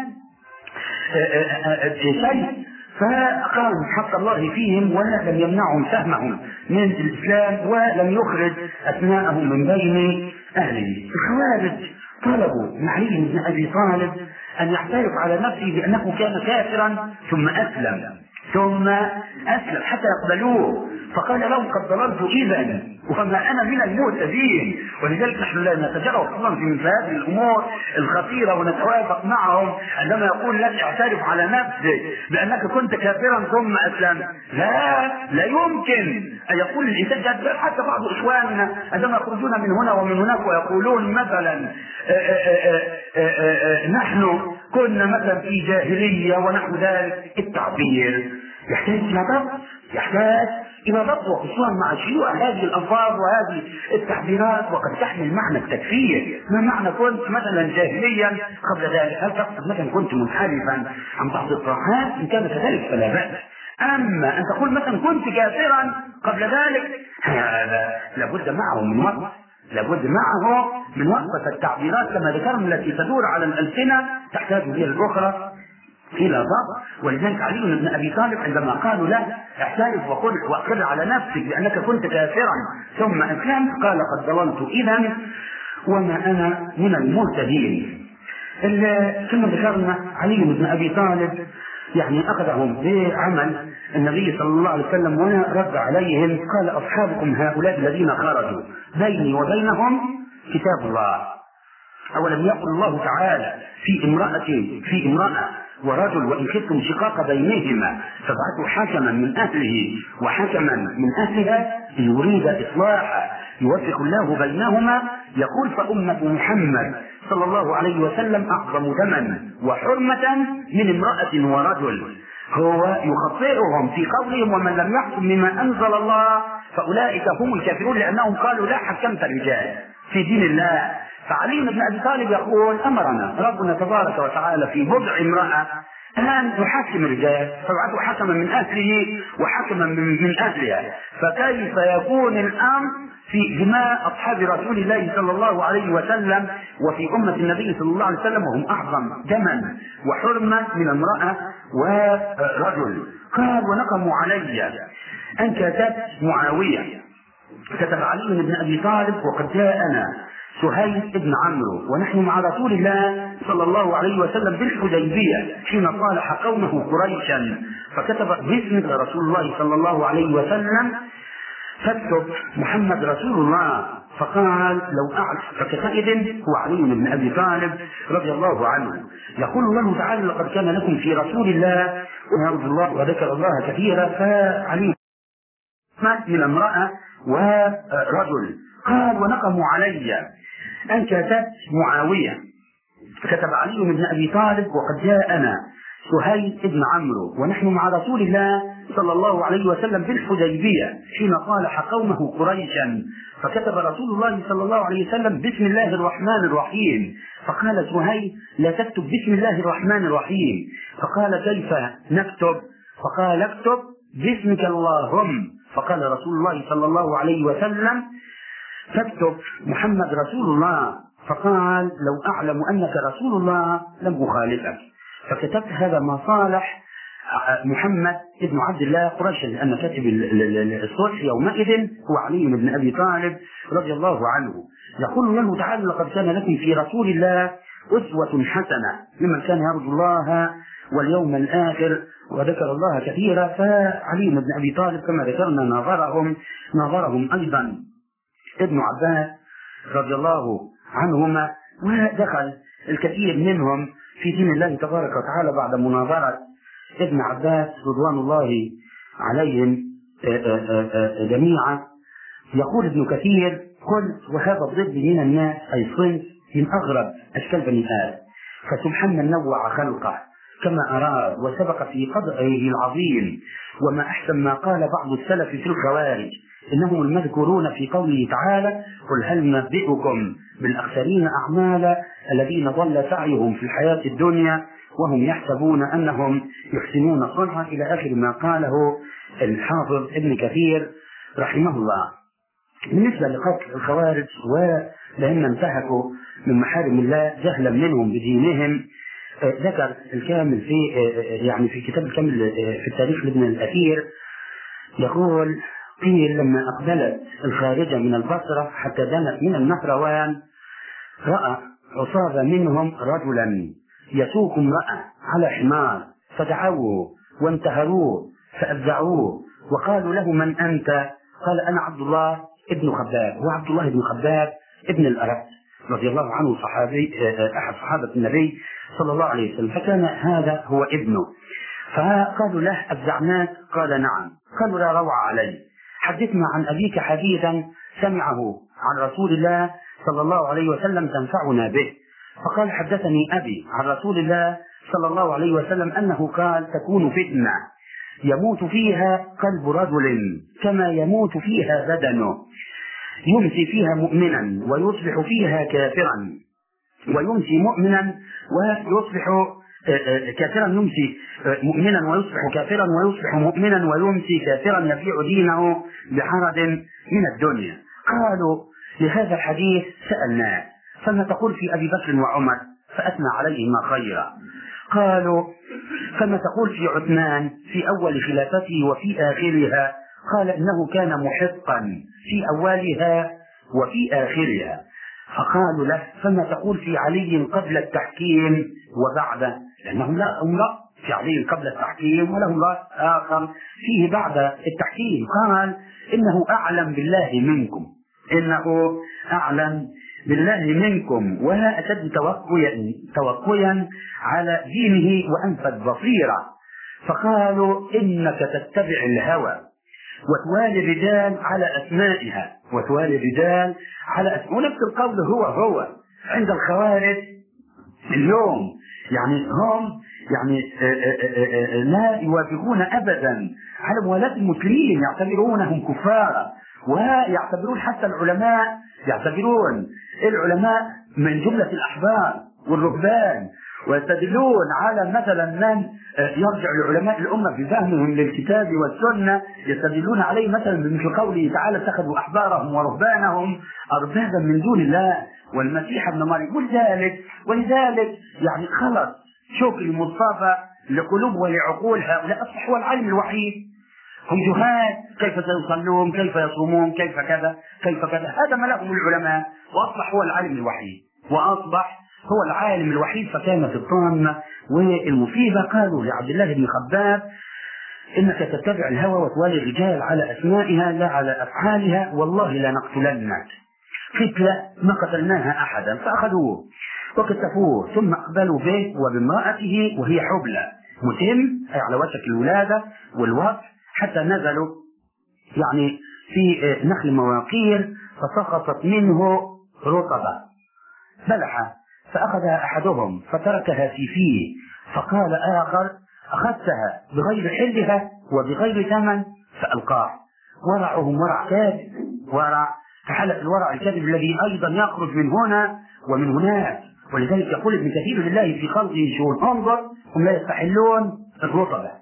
شيء فأقام حق الله فيهم ولم يمنعهم فهمهم من الإسلام ولم يخرج أثناءهم من بين أهله. الخوارج طلبوا من علي بن أبي طالب أن يعترف على نفسه بأنه كان كافرا ثم أسلم ثم أسلم حتى يقبلوه، فقال لهم قد ضللت إذا وما أنا من المهتدين. ولذلك نحن لا نتجرأ أصلا في مثل هذه الأمور الخطيرة ونتوافق معهم عندما يقول لك اعترف على نفسك بأنك كنت كافرا ثم أسلمت. لا لا يمكن أن يقول الإنسان كافر. حتى بعض إخواننا عندما يخرجون من هنا ومن هناك ويقولون مثلا آآ آآ آآ نحن كنا مثلا في جاهلية ونحو ذلك، التعبير يحتاج إلى ضبط، يحتاج إلى ضبط، وخصوصا مع شيوع هذه الألفاظ وهذه التعبيرات وقد تحمل معنى التكفير. ما معنى كنت مثلا جاهليا قبل ذلك؟ هل تقصد مثلا كنت منحرفا عن بعض الطاعات؟ إن كان كذلك فلا بأس. أما أن تقول مثلا كنت كافرا قبل ذلك، هذا لابد معه من وقت، لابد معه من وقت. التعبيرات كما ذكرنا التي تدور على الألسنة تحتاج إلى الأخرى إلى ضبط. ولذلك علي بن أبي طالب عندما قالوا له اعترف وقل وأقر على نفسك بأنك كنت كافرا ثم أسلمت، قال قد ضللت إذا وما أنا من المهتدين. كما ذكرنا علي بن أبي طالب يعني أخذهم بعمل النبي صلى الله عليه وسلم ورد عليهم، قال أصحابكم هؤلاء الذين خرجوا بيني وبينهم كتاب الله. أولم يقل الله تعالى في امرأة في امرأة ورجل وإن خفتم شقاق بينهما فابعثوا حكما من أهله وحكما من أهلها إن يريد إصلاحا يوفق الله بينهما. يقول فأمة محمد صلى الله عليه وسلم أعظم دما وحرمة من امرأة ورجل. هو يخطئهم في قولهم ومن لم يحكم بما أنزل الله فأولئك هم الكافرون، لأنهم قالوا لا حكمت الرجال في دين الله. فعلي بن أبي طالب يقول أمرنا ربنا تبارك وتعالى في بضع امرأة أن نحكم الرجال، فابعثوا حكما من أهله وحكما من أهلها. فكيف يكون الأمر في دماء أصحاب رسول الله صلى الله عليه وسلم وفي أمة النبي صلى الله عليه وسلم وهم أعظم دما وحرمة من امرأة ورجل؟ قال ونقموا علي أن كتبت معاوية. كتب علي بن أبي طالب وقد جاءنا سهيل بن عمرو ونحن مع رسول الله صلى الله عليه وسلم بالحديبية حين صالح قومه قريشا، فكتب باسم رسول الله صلى الله عليه وسلم فاكتب محمد رسول الله. فقال لو أعرف فكتئذ هو علي بن أبي طالب رضي الله عنه. يقول الله تعالى لقد كان لكم في رسول الله ويرضي الله وذكر الله كثيرا. فعلي من امرأة ورجل. قال ونقموا علي أن كتبت معاوية. كتب علي بن أبي طالب وقد جاءنا سهيل بن عمرو ونحن مع رسول الله صلى الله عليه وسلم بالحديبية حين صالح قومه قريشا، فكتب رسول الله صلى الله عليه وسلم بسم الله الرحمن الرحيم. فقال سهيل لا تكتب بسم الله الرحمن الرحيم. فقال كيف نكتب؟ فقال اكتب باسمك اللهم. فقال رسول الله صلى الله عليه وسلم فاكتب محمد رسول الله. فقال لو أعلم أنك رسول الله لم أخالفك. فكتبت هذا ما صالح محمد ابن عبد الله قريش، لأن كاتب الصلح يومئذ هو علي بن أبي طالب رضي الله عنه. يقول الله تعالى لقد كان لكم في رسول الله أسوة حسنة لمن كان يرجو الله واليوم الآخر وذكر الله كثيرا. فعلي بن أبي طالب كما ذكرنا ناظرهم ناظرهم أيضا ابن عباس رضي الله عنهما، ودخل الكثير منهم في دين الله تبارك وتعالى بعد مناظرة ابن عباس رضوان الله عليهم جميعا. يقول ابن كثير قلت وهذا الضد من الناس أي صنف من أغرب أشكال بني آدم، فسبحان من نوع خلقه كما أراد وسبق في قدره العظيم. وما أحسن ما قال بعض السلف في الخوارج إنهم المذكورون في قوله تعالى قل هل ننبئكم بالأخسرين أعمالا الذين ضل سعيهم في الحياة الدنيا وهم يحسبون أنهم يحسنون صنعا إلى آخر ما قاله الحافظ ابن كثير رحمه الله. بالنسبة لقتل الخوارج ولأن انتهكوا من محارم الله جهلا منهم بدينهم، ذكر الكامل في يعني في كتاب الكامل في التاريخ لابن الأثير يقول قيل لما أقبلت الخارجة من البصرة حتى دنت من النهروان رأى عصابة منهم رجلا يسوق امرأة على حمار فدعوه وانتهروه فأفزعوه وقالوا له: من أنت؟ قال: أنا عبد الله ابن خباب. هو عبد الله بن خباب ابن الأرت رضي الله عنه، صحابي أحد صحابة النبي صلى الله عليه وسلم، فكان هذا هو ابنه. فقالوا له: أفزعناك؟ قال: نعم. قالوا: لا روع علي، حدثنا عن أبيك حديثا سمعه عن رسول الله صلى الله عليه وسلم تنفعنا به. فقال: حدثني أبي عن رسول الله صلى الله عليه وسلم أنه قال: تكون فتنة يموت فيها قلب رجل كما يموت فيها بدنه، يمسي فيها مؤمنا ويصبح فيها كافرا، ويمسي مؤمنا ويصبح كافرا، يمسي مؤمنا ويصبح كافرا، ويصبح مؤمنا ويمسي كافرا، يبيع دينه بعرض من الدنيا. قالوا: لهذا الحديث سألناه: فما تقول في أبي بكر وعمر؟ فأثنى عليهما خيرا. قالوا: فما تقول في عثمان في أول خلافته وفي آخرها؟ قال: إنه كان محقا في أولها وفي آخرها. فقالوا له: فما تقول في علي قبل التحكيم وبعد؟ لأنهم لا أمر في علي قبل التحكيم ولهم رأي آخر فيه بعد التحكيم. قال: إنه أعلم بالله منكم، إنه أعلم بالله منكم وأشد توقيا توقيا على دينه وأنفذ بصيرة. فقالوا: إنك تتبع الهوى وتوالي الرجال على أسمائها، وتوالي الرجال على أسمائها. ونفس القول هو هو عند الخوارج اليوم، يعني هم يعني لا يوافقون أبدا على موالاة المسلمين، يعتبرونهم كفارا، ويعتبرون حتى العلماء، يعتبرون العلماء من جملة الأحبار والرهبان، ويستدلون على مثلا من يرجع لعلماء الأمة في فهمهم للكتاب والسنة، يستدلون عليه مثلا بمثل قوله تعالى: اتخذوا أحبارهم ورهبانهم أربابا من دون الله والمسيح ابن مريم. ولذلك ولذلك يعني خلص شوك المصطفى لقلوب ولعقول هؤلاء، أصبح هو العالم الوحيد. هم جهال، كيف سيصلون، كيف يصومون، كيف كذا كيف كذا. هذا ما لهم العلماء، وأصبح هو العالم الوحيد، وأصبح هو العالم الوحيد. فكانت الطامة والمصيبة. قالوا لعبد الله بن خباب: إنك تتبع الهوى وتوالي الرجال على أسمائها لا على أفعالها، والله لنقتلنك. قتلة ما قتلناها أحدا. فأخذوه وكتفوه، ثم أقبلوا به وبامرأته وهي حبلى متم، أي على وشك الولادة والوقت، حتى نزلوا يعني في نخل مواقير، فسقطت منه رطبة بلحة، فأخذها أحدهم فتركها في فيه، فقال آخر: أخذتها بغير حلها وبغير ثمن، فألقاه. ورعهم ورع كاذب، ورع كحلق الورع الكاذب الذي أيضا يخرج من هنا ومن هناك. ولذلك يقول ابن كثير: لله في خلقه شؤون، انظر هم لا يستحلون الرطبة.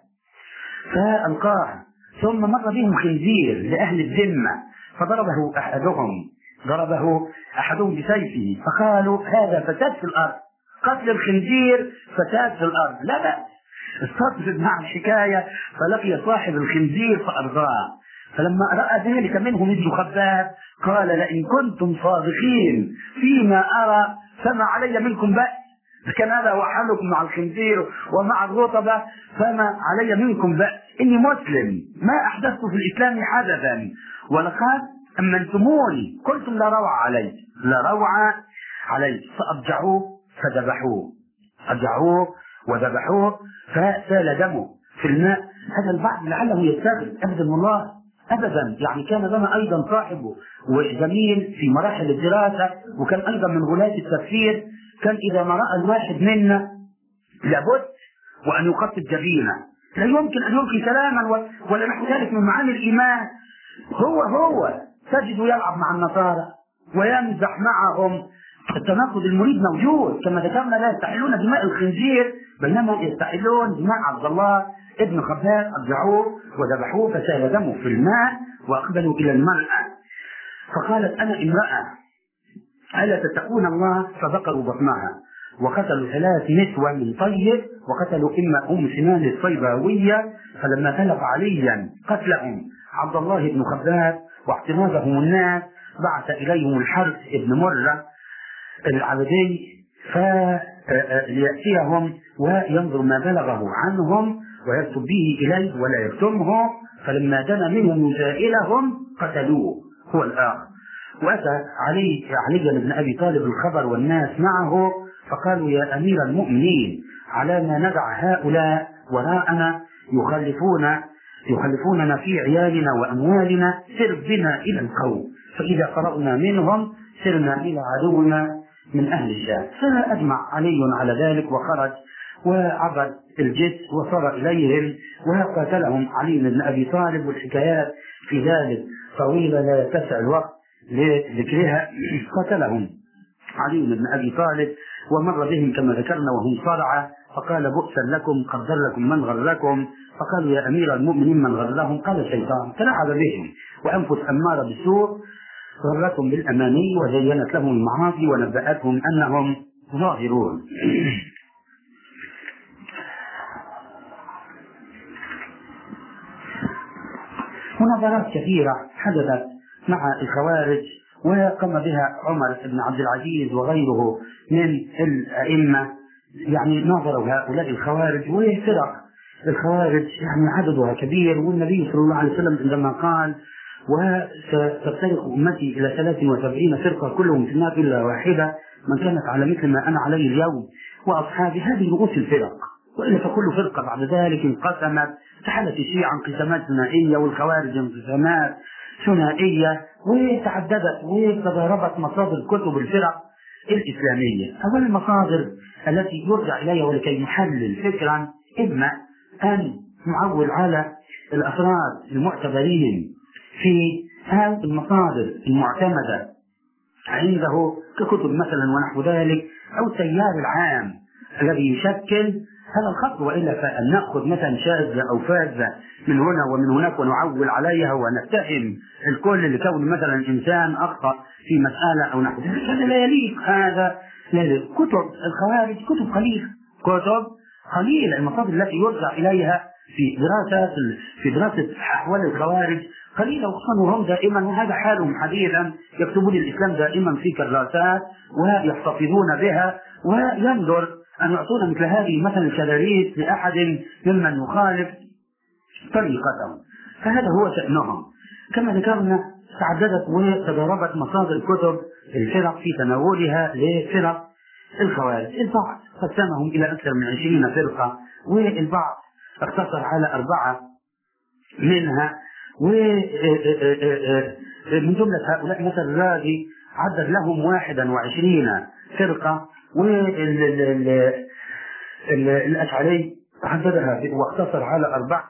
فألقاها. ثم مر بهم خنزير لأهل الذمة، فضربه أحدهم ضربه أحدهم بسيفه، فقالوا: هذا فساد في الأرض، قتل الخنزير فساد في الأرض. لا بأس، استطرد مع الحكاية. فلقي صاحب الخنزير فأرضاه. فلما رأى ذلك منهم ابن خباب قال: لئن كنتم صادقين فيما أرى فما علي منكم بأس، كان هذا هو حالكم مع الخنزير ومع الرطبة، فما علي منكم بأس. إني مسلم، ما أحدثت في الإسلام حدثا، ولقد أمنتموني، قلتم لا روع علي، لا روع علي. فأرجعوه فذبحوه، أرجعوه وذبحوه، فسال دمه في الماء. هذا البعض لعله يستغل، أبدا والله أبدا. يعني كان لنا أيضا صاحبه وزميل في مراحل الدراسة، وكان أيضا من غلاة التفسير، كان إذا ما رأى الواحد منا لابد وأن يخطط جبينه، لا يمكن أن يلقي كلاما ولا نحو ذلك من معاني الإيمان. هو هو تجد يلعب مع النصارى ويمزح معهم. التناقض المريد موجود، كما ذكرنا: لا يستحلون دماء الخنزير بينما يستحلون دماء عبد الله ابن خباب. أرجعوه وذبحوه فسال دمه في الماء، وأقبلوا إلى المرأة فقالت: أنا امرأة ألا تتقون الله؟ فبقروا بطنها وقتلوا ثلاث نسوة من طيب، وقتلوا إما أم سنان الصيباوية. فلما بلغ عليا قتلهم عبد الله بن خباب واعتراضهم الناس، بعث إليهم الحارث بن مرة العبدي فليأتيهم وينظر ما بلغه عنهم. ويكتب به إليه ولا يكتمه، فلما دنا منهم يسائلهم قتلوه هو الآخر. وأتى علي علي بن أبي طالب الخبر والناس معه، فقالوا يا أمير المؤمنين على ما ندع هؤلاء وراءنا يخلفون يخلفوننا في عيالنا وأموالنا، سر بنا إلى القوم، فإذا فرغنا منهم سرنا إلى عدونا من أهل الشام. فأجمع علي على ذلك وخرج وعبر الجيش وصار إليهم وقاتلهم علي بن أبي طالب، والحكايات في ذلك طويلة لا يتسع الوقت لذكرها. قاتلهم علي بن أبي طالب ومر بهم كما ذكرنا وهم صرعى، فقال بؤسا لكم قد ضلكم من غركم، فقالوا يا أمير المؤمنين من غرهم؟ قال الشيطان، تلاعب بهم وأنفس أمارة بالسوء غرتهم بالأماني وزينت لهم المعاصي ونبأتهم أنهم ظاهرون. مناظرات كثيرة حدثت مع الخوارج وقام بها عمر بن عبد العزيز وغيره من الأئمة، يعني ناظروا هؤلاء الخوارج وفرق الخوارج يعني عددها كبير. والنبي صلى الله عليه وسلم عندما قال وستفترق أمتي إلى ثلاث وسبعين فرقة كلهم في النار إلا واحدة من كانت على مثل ما أنا عليه اليوم وأصحابي، هذه رؤوس الفرق، وإلا فكل فرقة بعد ذلك انقسمت، تحدث الشيعة انقسامات ثنائية والخوارج انقسامات ثنائية، وتعددت وتضاربت مصادر كتب الفرق الإسلامية. أول المصادر التي يرجع إليها ولكي نحلل فكرا، إما أن نعول على الأفراد المعتبرين في هذه المصادر المعتمدة عنده ككتب مثلا ونحو ذلك، أو التيار العام الذي يشكل هذا الخط، وإلا فأن نأخذ مثلا شاذة أو فاذة من هنا ومن هناك ونعول عليها ونتهم الكل لكون مثلا إنسان أخطأ في مسألة أو نحو ذلك، هذا لا يليق. هذا لا يليق. كتب الخوارج كتب قليلة، كتب قليلة المصادر التي يرجع إليها في دراسة في دراسة أحوال الخوارج قليلة، وخصوصا هم دائما وهذا حالهم حديثا يكتبون الإسلام دائما في كراسات ويحتفظون بها، وينظر أن يعطونا مثل هذه مثلا الكراريس لأحد ممن يخالف طريقتهم، فهذا هو شأنهم. كما ذكرنا تعددت وتضاربت مصادر كتب الفرق في تناولها لفرق الخوارج. البعض قسمهم إلى أكثر من عشرين فرقة، والبعض اقتصر على أربعة منها، ومن جملة هؤلاء مثل الرازي عدد لهم واحدا وعشرين فرقة، والأشعري عددها واقتصر على أربعة.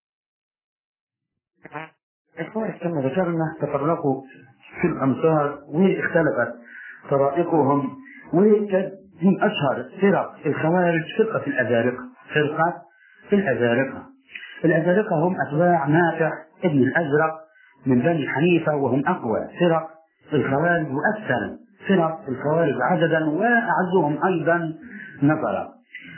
الخوارج كما ذكرنا تفرقوا في الأمصار واختلفت طرائقهم، وكان من أشهر فرق الخوارج فرقة الأزارقة. فرقة الأزارقة الأزارقة هم أتباع نافع ابن الأزرق من بني حنيفة، وهم أقوى فرق الخوارج وأكثر فرق الخوارج عددا وأعزهم أيضا نظرا.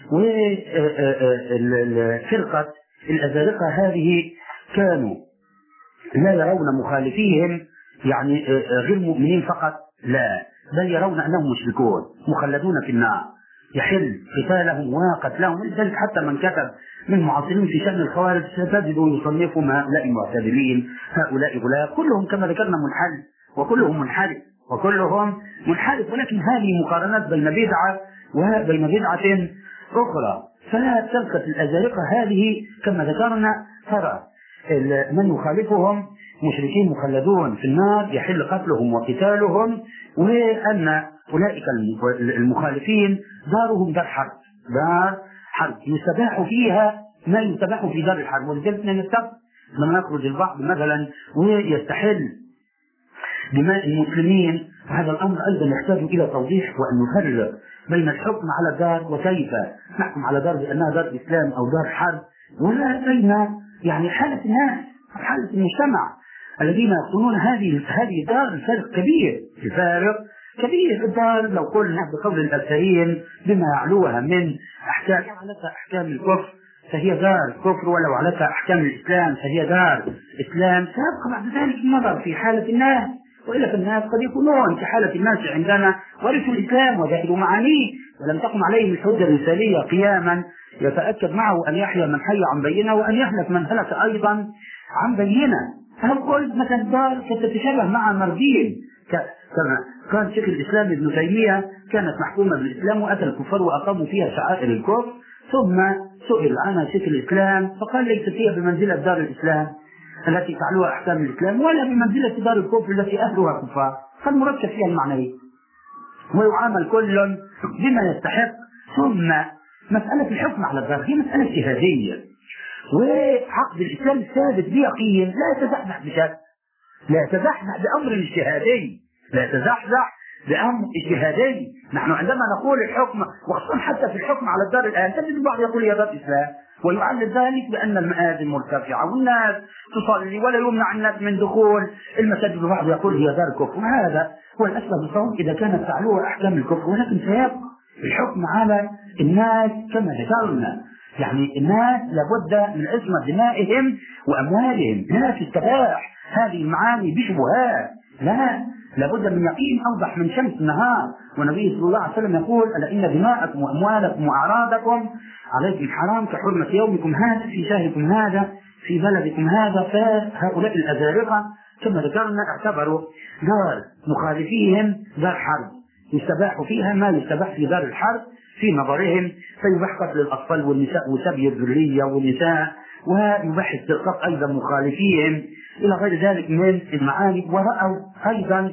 وفرقة الأزارقة هذه كانوا لا يرون مخالفيهم يعني غير مؤمنين فقط، لا، بل يرون أنهم مشركون مخلدون في النار، يحل قتالهم وقتلهم. ولذلك حتى من كتب من معاصرين في شأن الخوارج ستجدوا يصنفهم هؤلاء معتدلين، هؤلاء غلاة، كلهم كما ذكرنا منحل وكلهم منحرف وكلهم منحرف، ولكن هذه مقارنات بين بدعة وبين بدعة أخرى. ففرقة الأزارقة هذه كما ذكرنا ترى من يخالفهم مشركين مخلدون في النار يحل قتلهم وقتالهم، وأن أولئك المخالفين دارهم دار حرب، دار حرب يستباح فيها ما يستباح في دار الحرب. ولذلك نستبق لما يخرج البعض مثلا ويستحل دماء المسلمين، وهذا الأمر أيضا يحتاج إلى توضيح وأن نفرق بين الحكم على دار وكيف نحكم على دار بأنها دار إسلام أو دار حرب، ولا بين يعني حالة الناس حالة المجتمع الذين يقولون هذه هذه دار. الفارق كبير، الفارق كبير. الدار لو قلنا بقول الأكثرين بما يعلوها من أحكام عليك أحكام الكفر فهي دار كفر، ولو عليك أحكام الإسلام فهي دار إسلام. سيبقى بعد ذلك النظر في حالة الناس، وإلا فالناس قد يكونون في حالة الناس عندنا ورثوا الإسلام وجاهدوا معانيه ولم تقم عليهم الحجة الرسالية قياما يتأكد معه أن يحيى من حي عن بينة وأن يهلك من هلك أيضا عن بينة. هنقول مثلا دار تتشابه مع مردين، كما كان شيخ الإسلام ابن تيمية كانت محكومة بالإسلام وأتى الكفار وأقاموا فيها شعائر الكفر، ثم سئل عنها شيخ الإسلام فقال ليست هي بمنزلة دار الإسلام التي تعلوها أحكام الإسلام ولا بمنزلة دار الكفر التي أهلها كفار، فالمركب فيها المعنوي ويعامل كل بما يستحق. ثم مسألة الحكم على الدار هي مسألة اجتهادية، وعقد الإسلام الثابت بيقين لا يتزحزح بشك، لا يتزحزح بأمر اجتهادي، لا يتزحزح بأمر اجتهادي. نحن عندما نقول الحكم، وخصوصا حتى في الحكم على الدار الآن تجد البعض يقول يا دار الإسلام ويعلل ذلك بأن المآذن مرتفعة والناس تصلي ولا يمنع الناس من دخول المساجد، البعض يقول هي دار كفر. وهذا هو الأسباب بالصوم إذا كانت تعلوها أحكام الكفر، ولكن سيبقى الحكم على الناس كما ذكرنا. يعني الناس لابد من عصمة دمائهم وأموالهم، لا تستباح هذه المعاني بشبهات، لا، لابد من يقين أوضح من شمس النهار. والنبي صلى الله عليه وسلم يقول ألا إن دماءكم وأموالكم وأعراضكم عليكم حرام كحرمة يومكم هذا في شهركم هذا في بلدكم هذا. فهؤلاء الأزارقة كما ذكرنا اعتبروا دار مخالفيهم دار حرب، يستباح فيها ما يستباح في دار الحرب في نظرهم، فيباح قتل الأطفال والنساء وسبي الذرية والنساء، ويباح استرقاق أيضا مخالفيهم إلى غير ذلك من المعاني. ورأوا أيضا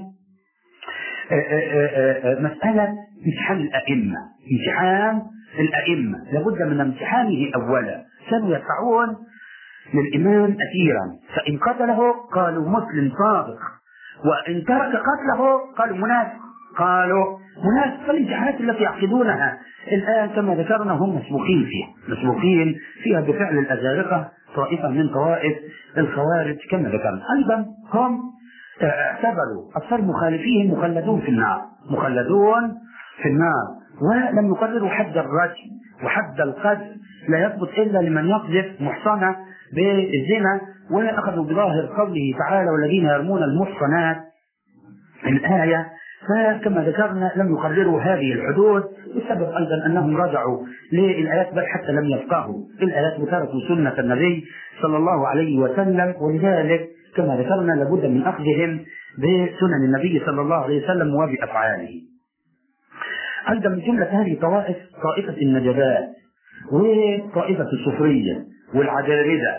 مسألة امتحان الأئمة، امتحان الأئمة لابد من امتحانه أولا. كانوا يدفعون للإمام أسيرا فإن قتله قالوا مسلم صادق، وإن ترك قتله قالوا منافق، قالوا منافق. فالامتحانات التي يعقدونها الآن كما ذكرنا هم مسبوقين فيها، مسبوقين فيها بفعل الأزارقة طائفة من طوائف الخوارج كما ذكرنا. أيضا هم اعتبروا أكثر مخالفيهم مخلدون في النار، مخلدون في النار، ولم يقرروا حد الرجم وحد القذف لا يثبت إلا لمن يقذف محصنة بالزنا، وأخذوا بظاهر قوله تعالى والذين يرمون المحصنات الآية. فكما ذكرنا لم يقرروا هذه الحدود، والسبب أيضا أنهم رجعوا للآيات بل حتى لم يفقهوا الآيات وتركوا سنة النبي صلى الله عليه وسلم. ولذلك كما ذكرنا لابد من أخذهم بسنن النبي صلى الله عليه وسلم وبأفعاله. أيضا من جملة هذه طوائف طائفة النجبات وطائفة الصفرية والعجاردة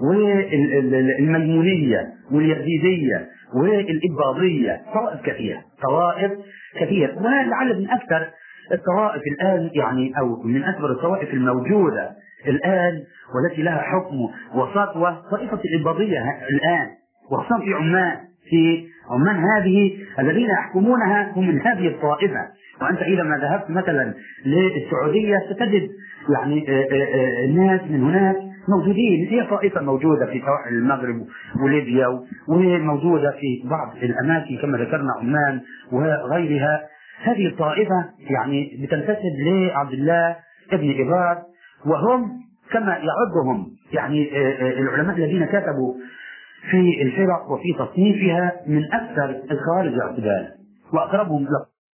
والميمونية واليزيدية والإباضية، طوائف كثيرة، طوائف كثيرة. ولعل من أكثر الطوائف الآن يعني أو من أكبر الطوائف الموجودة الآن والتي لها حكم وسطوة طائفة الإباضية الآن، وخصوصا في عمان، في عمان هذه الذين يحكمونها هم من هذه الطائفة. وأنت إذا ما ذهبت مثلا للسعودية ستجد يعني الناس من هناك موجودين، هي طائفة موجودة في سواحل المغرب وليبيا وموجودة في بعض الأماكن كما ذكرنا عمان وغيرها. هذه الطائفة يعني بتنتسب لعبد الله ابن إباد، وهم كما يعدهم يعني العلماء الذين كتبوا في الفرق وفي تصنيفها من أكثر الخوارج اعتدالا وأقربهم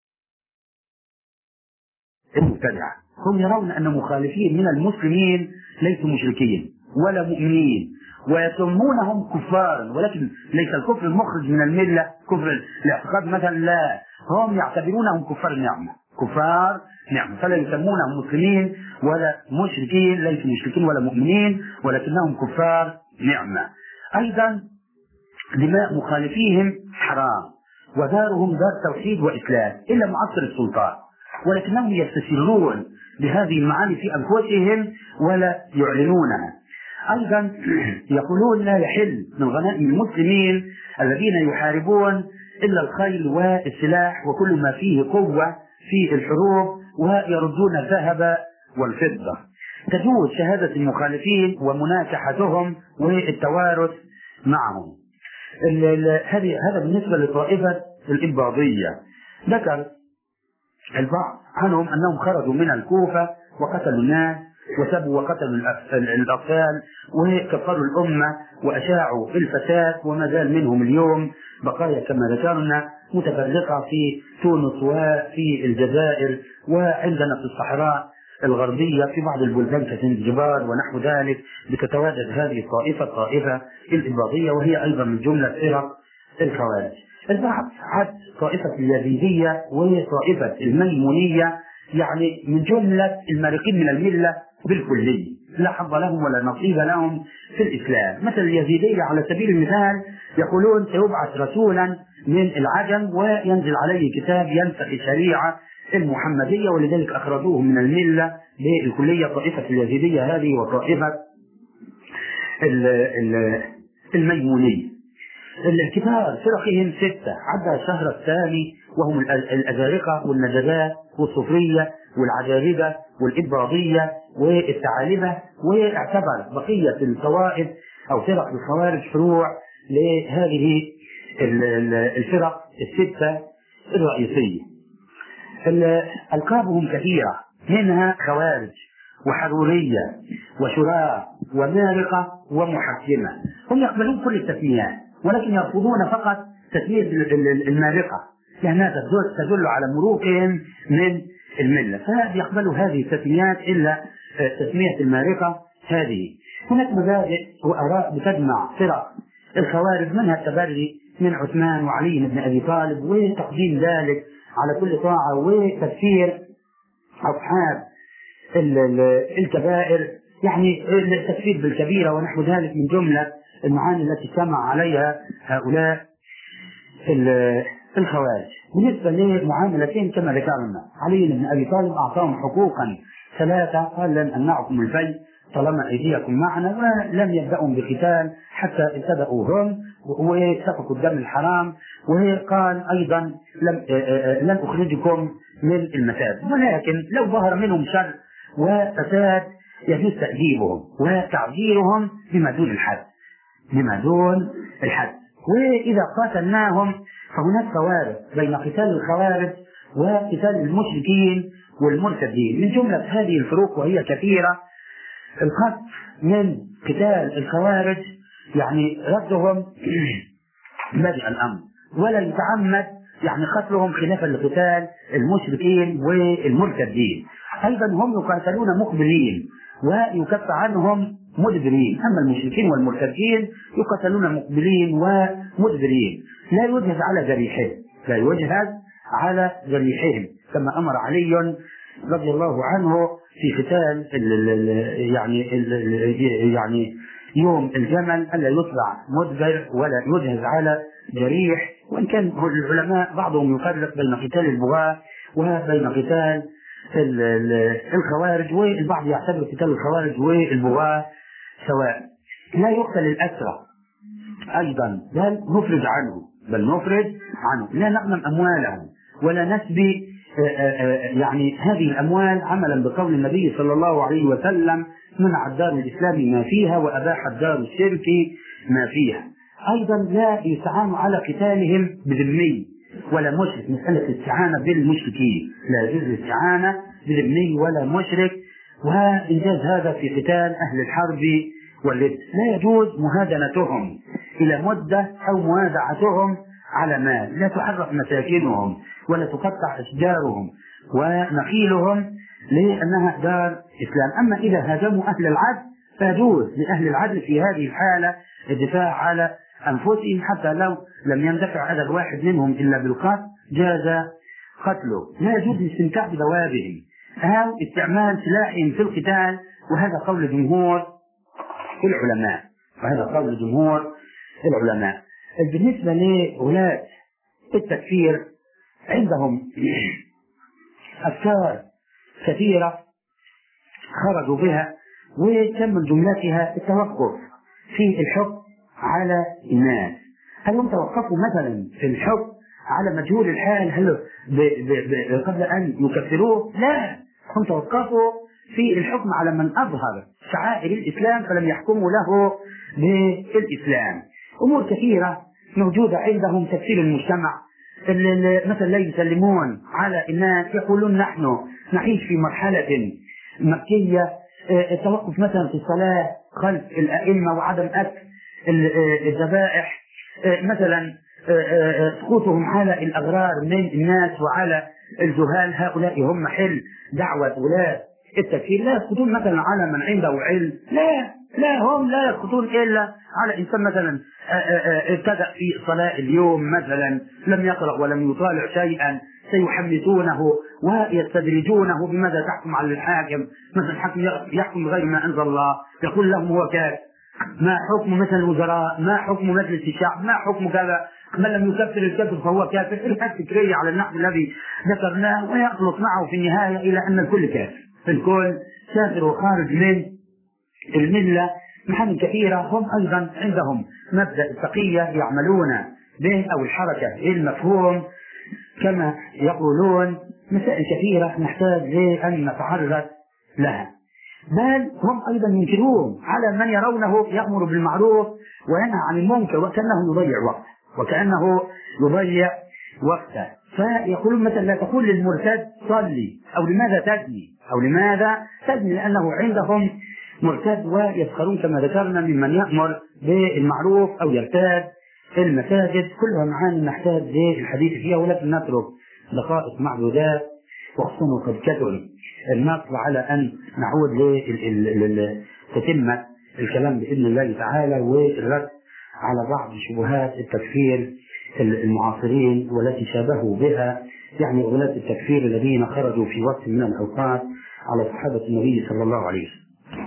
المبتدعة. هم يرون أن مخالفين من المسلمين ليسوا مشركين ولا مؤمنين ويسمونهم كفارا، ولكن ليس الكفر المخرج من الملة كفر الاعتقاد مثلا، لا، هم يعتبرونهم كفار نعمة، كفار نعمة، فلا يسمونهم مسلمين ولا مشركين، ليسوا مشركين ولا مؤمنين ولكنهم كفار نعمة. أيضا دماء مخالفيهم حرام، ودارهم دار توحيد وإسلام إلا معصر السلطان، ولكنهم يستسرون بهذه المعاني في أنفسهم ولا يعلنونها. أيضا يقولون لا يحل من غنائم المسلمين الذين يحاربون إلا الخيل والسلاح وكل ما فيه قوة في الحروب، ويردون الذهب والفضة. تجوز شهادة المخالفين ومناكحتهم والتوارث معهم. هذا بالنسبة لطائفة الإباضية. ذكر البعض عنهم أنهم خرجوا من الكوفة وقتلوا الناس وسبوا وقتلوا الأطفال وكفروا الأمة وأشاعوا الفساد، وما زال منهم اليوم بقايا كما ذكرنا متفرقة في تونس وفي الجزائر وعندنا في الصحراء الغربية في بعض البلدان كزنجبار ونحو ذلك بتتواجد هذه الطائفة الطائفة الإباضية، وهي أيضا من جملة فرق الخوارج. البعض عد طائفة اليزيدية وطائفة الميمونية يعني من جملة المارقين من الملة بالكلية، لا حظ لهم ولا نصيب لهم في الإسلام. مثل اليزيدية على سبيل المثال يقولون سيبعث رسولا من العجم وينزل عليه كتاب ينسخ الشريعة المحمدية، ولذلك أخرجوه من الملة بالكلية، طائفة اليزيدية هذه وطائفة الميمونية. الكتاب فرقهم ستة عدى الشهر الثاني، وهم الأزارقة والنجدات والصوفية والعجاربة والإباضية والثعالبة، واعتبر بقية الطوائف أو فرق الخوارج فروع لهذه الفرق الستة الرئيسية. ألقابهم كثيرة، منها خوارج وحرورية وشراء ومارقة ومحكمة. هم يقبلون كل التسميات ولكن يرفضون فقط تسمية المارقة لأنها تدل على مروقهم من الملة، فيقبلوا هذه التسميات إلا تسمية المارقة هذه. هناك مبادئ وآراء بتجمع فرق الخوارج، منها التبري من عثمان وعلي بن أبي طالب وتقديم ذلك على كل طاعة، وتكفير أصحاب الكبائر، يعني التكفير بالكبيرة ونحو ذلك من جملة المعاني التي اجتمع عليها هؤلاء الخوارج. بالنسبة لمعاملتين كما ذكرنا، علي بن أبي طالب أعطاهم حقوقا ثلاثة، قال لن أمنعكم الفيء طالما أيديكم معنا، ولم يبدأوا بقتال حتى ابتدأوا هم وسفكوا الدم الحرام، وقال أيضا لم لن أخرجكم من المساجد، ولكن لو ظهر منهم شر وفساد يجوز تأديبهم وتعذيرهم بما دون الحد بما دون الحد. وإذا قاتلناهم فهناك فوارق بين قتال الخوارج وقتال المشركين والمرتدين. من جملة هذه الفروق وهي كثيرة، القتل من قتال الخوارج يعني ردهم بدء الأمر، ولا يتعمد يعني قتلهم خلافا لقتال المشركين والمرتدين. أيضا هم يقاتلون مقبلين ويكف عنهم مدبرين، أما المشركين والمرتدين يقاتلون مقبلين ومدبرين، لا يجهز على جريحهم لا يجهز على جريحهم كما أمر علي رضي الله عنه في قتال يعني يعني يوم الجمل ألا يطلع مدبر ولا يجهز على جريح. وإن كان العلماء بعضهم يفرق بين قتال البغاة وبين قتال الخوارج، والبعض يعتبر قتال الخوارج والبغاة سواء. لا يقتل الأسرى أيضا بل نفرج عنه بل نفرج عنه لا نغنم أموالهم ولا نسبي يعني هذه الأموال، عملا بقول النبي صلى الله عليه وسلم منع الدار الإسلامي ما فيها وأباح الدار الشرك ما فيها. أيضا لا يستعان على قتالهم بذمي ولا مشرك، مسألة الاستعانة بالمشركين لا يجوز الاستعانة بذمي ولا مشرك، وإنجاز هذا في قتال أهل الحرب والرد. لا يجوز مهادنتهم إلى مدة أو موادعتهم على مال، لا تحرق مساكنهم ولا تقطع أشجارهم ونخيلهم لأنها دار إسلام. أما إذا هاجموا أهل العدل فيجوز لأهل العدل في هذه الحالة الدفاع على أنفسهم، حتى لو لم يندفع هذا الواحد منهم إلا بالقتل جاز قتله. لا يجوز الاستمتاع بدوابهم أو استعمال سلاحهم في القتال، وهذا قول جمهور العلماء وهذا قول جمهور العلماء. بالنسبة لولاة التكفير عندهم أفكار كثيرة خرجوا بها، وكان من جملتها التوقف في الحكم على الناس. هل هم توقفوا مثلا في الحكم على مجهول الحال هل ب ب ب قبل أن يكفروه؟ لا، هم توقفوا في الحكم على من أظهر شعائر الإسلام فلم يحكموا له بالإسلام. أمور كثيرة موجودة عندهم، تكفير المجتمع، مثلا لا يسلمون على الناس، يقولون نحن نعيش في مرحلة مكية، التوقف مثلا في الصلاة خلف الأئمة وعدم أكل الذبائح، مثلا سقوطهم على الأغرار من الناس وعلى الجهال، هؤلاء هم محل دعوة ولاة التكفير لا يسقطون مثلا على من عنده علم، لا لا هم لا يسقطون إلا على إنسان مثلا ابتدأ في صلاة اليوم مثلا لم يقرأ ولم يطالع شيئا، سيحمسونه ويستدرجونه بماذا تحكم على الحاكم، مثلا الحاكم يحكم بغير ما أنزل الله يقول لهم هو كافر، ما حكم مثل الوزراء، ما حكم مجلس الشعب، ما حكم كذا، من لم يكفر الكافر فهو كافر، الحد فكرية على النحو الذي ذكرناه، ويخلص معه في النهاية إلى أن الكل كافر، الكل كافر وخارج من الملة. محن كثيرة هم أيضا عندهم مبدأ التقية يعملون به أو الحركة المفهوم كما يقولون. مسائل كثيرة نحتاج لأن نتعرض لها، بل هم أيضا ينكرون على من يرونه يأمر بالمعروف وينهى عن المنكر وكأنه يضيع وقته وكأنه يضيع وقته فيقولون مثلا لا تقول للمرتد صلي أو لماذا تزني أو لماذا تزني لأنه عندهم مرتد، ويسخرون كما ذكرنا ممن يأمر بالمعروف أو يرتاد المساجد. كلها معاني نحتاج للحديث فيها، ولكن نترك دقائق معدودات وخصوصا وقد كثر النقل على أن نعود لتتمة الكلام بإذن الله تعالى والرد على بعض شبهات التكفير المعاصرين والتي شابهوا بها، يعني غلاة التكفير الذين خرجوا في وقت من الأوقات على صحابة النبي صلى الله عليه وسلم.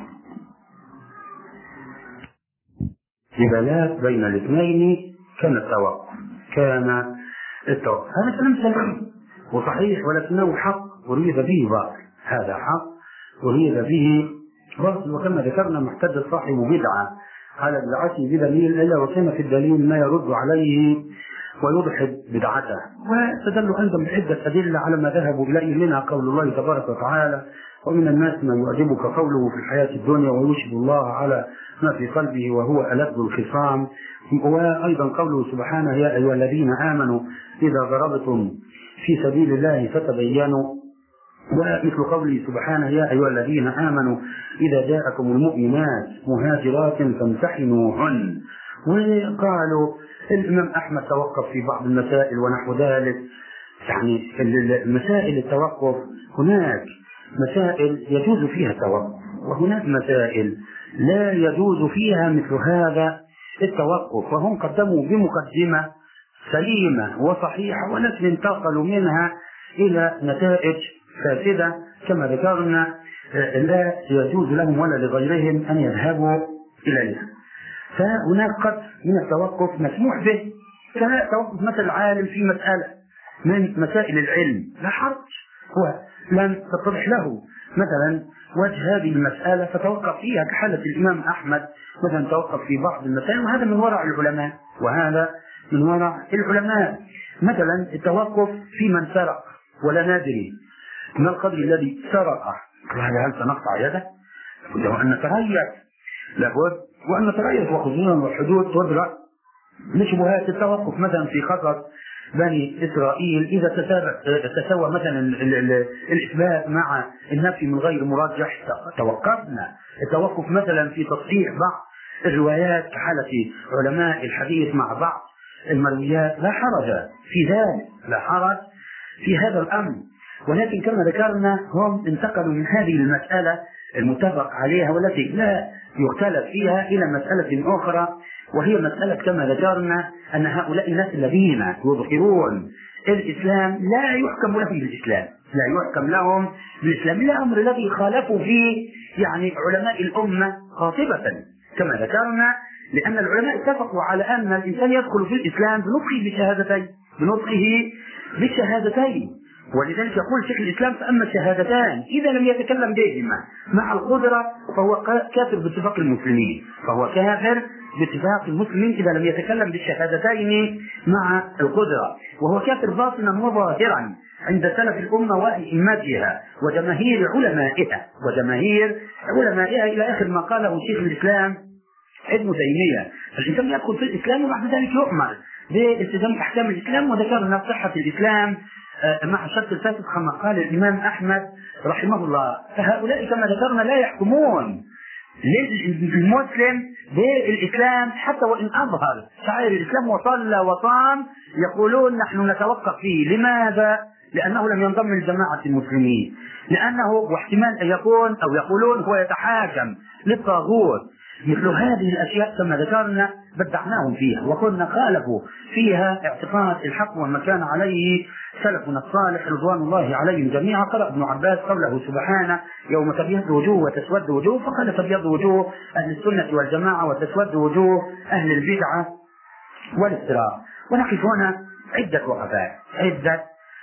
جدالات بين الاثنين كان التوقف كان التوقف هذا كلام سليم وصحيح، ولكنه حق أريد به باطل، هذا حق أريد به باطل، وكما ذكرنا محتج صاحب بدعة على بدعته بدليل إلا وكان في الدليل ما يرد عليه ويضحد بدعته. واستدلوا أيضا بعدة أدلة على ما ذهبوا إليه، منها قول الله تبارك وتعالى ومن الناس من يعجبك قوله في الحياة الدنيا ويشهد الله على ما في قلبه وهو ألد الخصام، وأيضا قوله سبحانه يا أيها الذين آمنوا إذا ضربتم في سبيل الله فتبينوا، ومثل قوله سبحانه يا أيها الذين آمنوا إذا جاءكم المؤمنات مهاجرات فامتحنوهن. وقالوا الإمام أحمد توقف في بعض المسائل ونحو ذلك، يعني مسائل التوقف هناك مسائل يجوز فيها التوقف وهناك مسائل لا يجوز فيها مثل هذا التوقف، وهم قدموا بمقدمة سليمة وصحيحة ولكن انتقلوا منها إلى نتائج فاسدة كما ذكرنا لا يجوز لهم ولا لغيرهم أن يذهبوا إليها. فهناك قدر من التوقف مسموح به، كتوقف مثل العالم في مسألة من مسائل العلم لا حرج، هو لم تتضح له مثلا وجه هذه المسألة فتوقف فيها كحالة الإمام أحمد مثلا توقف في بعض المسائل، وهذا من وراء العلماء وهذا من وراء العلماء. مثلا التوقف في من سرق ولا ندري ما القدر الذي سرقه، هل سنقطع يده؟ لابد وأن نتريث لابد وأن نتريث وخصوصا والحدود تدرك لشبهات التوقف مثلا في خطر بني إسرائيل إذا تساوى مثلا الإثبات مع النفي من غير مرجح توقفنا. التوقف مثلا في تصحيح بعض الروايات كحالة علماء الحديث مع بعض المرويات لا حرج في ذلك، لا حرج في هذا الأمر. ولكن كما ذكرنا هم انتقلوا من هذه المسألة المتفق عليها والتي لا يختلف فيها إلى مسألة أخرى، وهي مسألة كما ذكرنا أن هؤلاء الناس الذين يظهرون الإسلام لا يحكم لهم بالإسلام، لا يحكم لهم بالإسلام، الأمر الذي خالفوا فيه يعني علماء الأمة قاطبة كما ذكرنا، لأن العلماء اتفقوا على أن الإنسان يدخل في الإسلام بنطقه بالشهادتين بنطقه بالشهادتين ولذلك يقول شيخ الإسلام فأما الشهادتان إذا لم يتكلم بهما مع القدرة فهو كافر باتفاق المسلمين، فهو كافر باتفاق المسلمين إذا لم يتكلم بالشهادتين مع القدرة، وهو كافر باطنا وظاهرا عند سلف الأمة وأئمتها وجماهير علمائها وجماهير علمائها إلى آخر ما قاله شيخ الإسلام ابن تيمية. الإنسان يدخل في الإسلام وبعد ذلك يؤمر بالتزام أحكام الإسلام، وذكرنا صحة الإسلام مع الشرط الفاسد كما قال الإمام أحمد رحمه الله. فهؤلاء كما ذكرنا لا يحكمون للمسلم بالإسلام حتى وإن أظهر شعائر الإسلام وصلى وصام، يقولون نحن نتوقف فيه. لماذا؟ لأنه لم ينضم لجماعة المسلمين، لأنه واحتمال أن يكون أو يقولون هو يتحاكم للطاغوت. مثل هذه الأشياء كما ذكرنا بدعناهم فيها وكنا خالفوا فيها اعتقاد الحق وما كان عليه سلفنا الصالح رضوان الله عليهم جميعا. قرأ ابن عباس قوله سبحانه: يوم تبيض وجوه وتسود وجوه، فقال تبيض وجوه أهل السنة والجماعة وتسود وجوه أهل البدعة والافتراء. ونقف هنا عدة وقفات عدة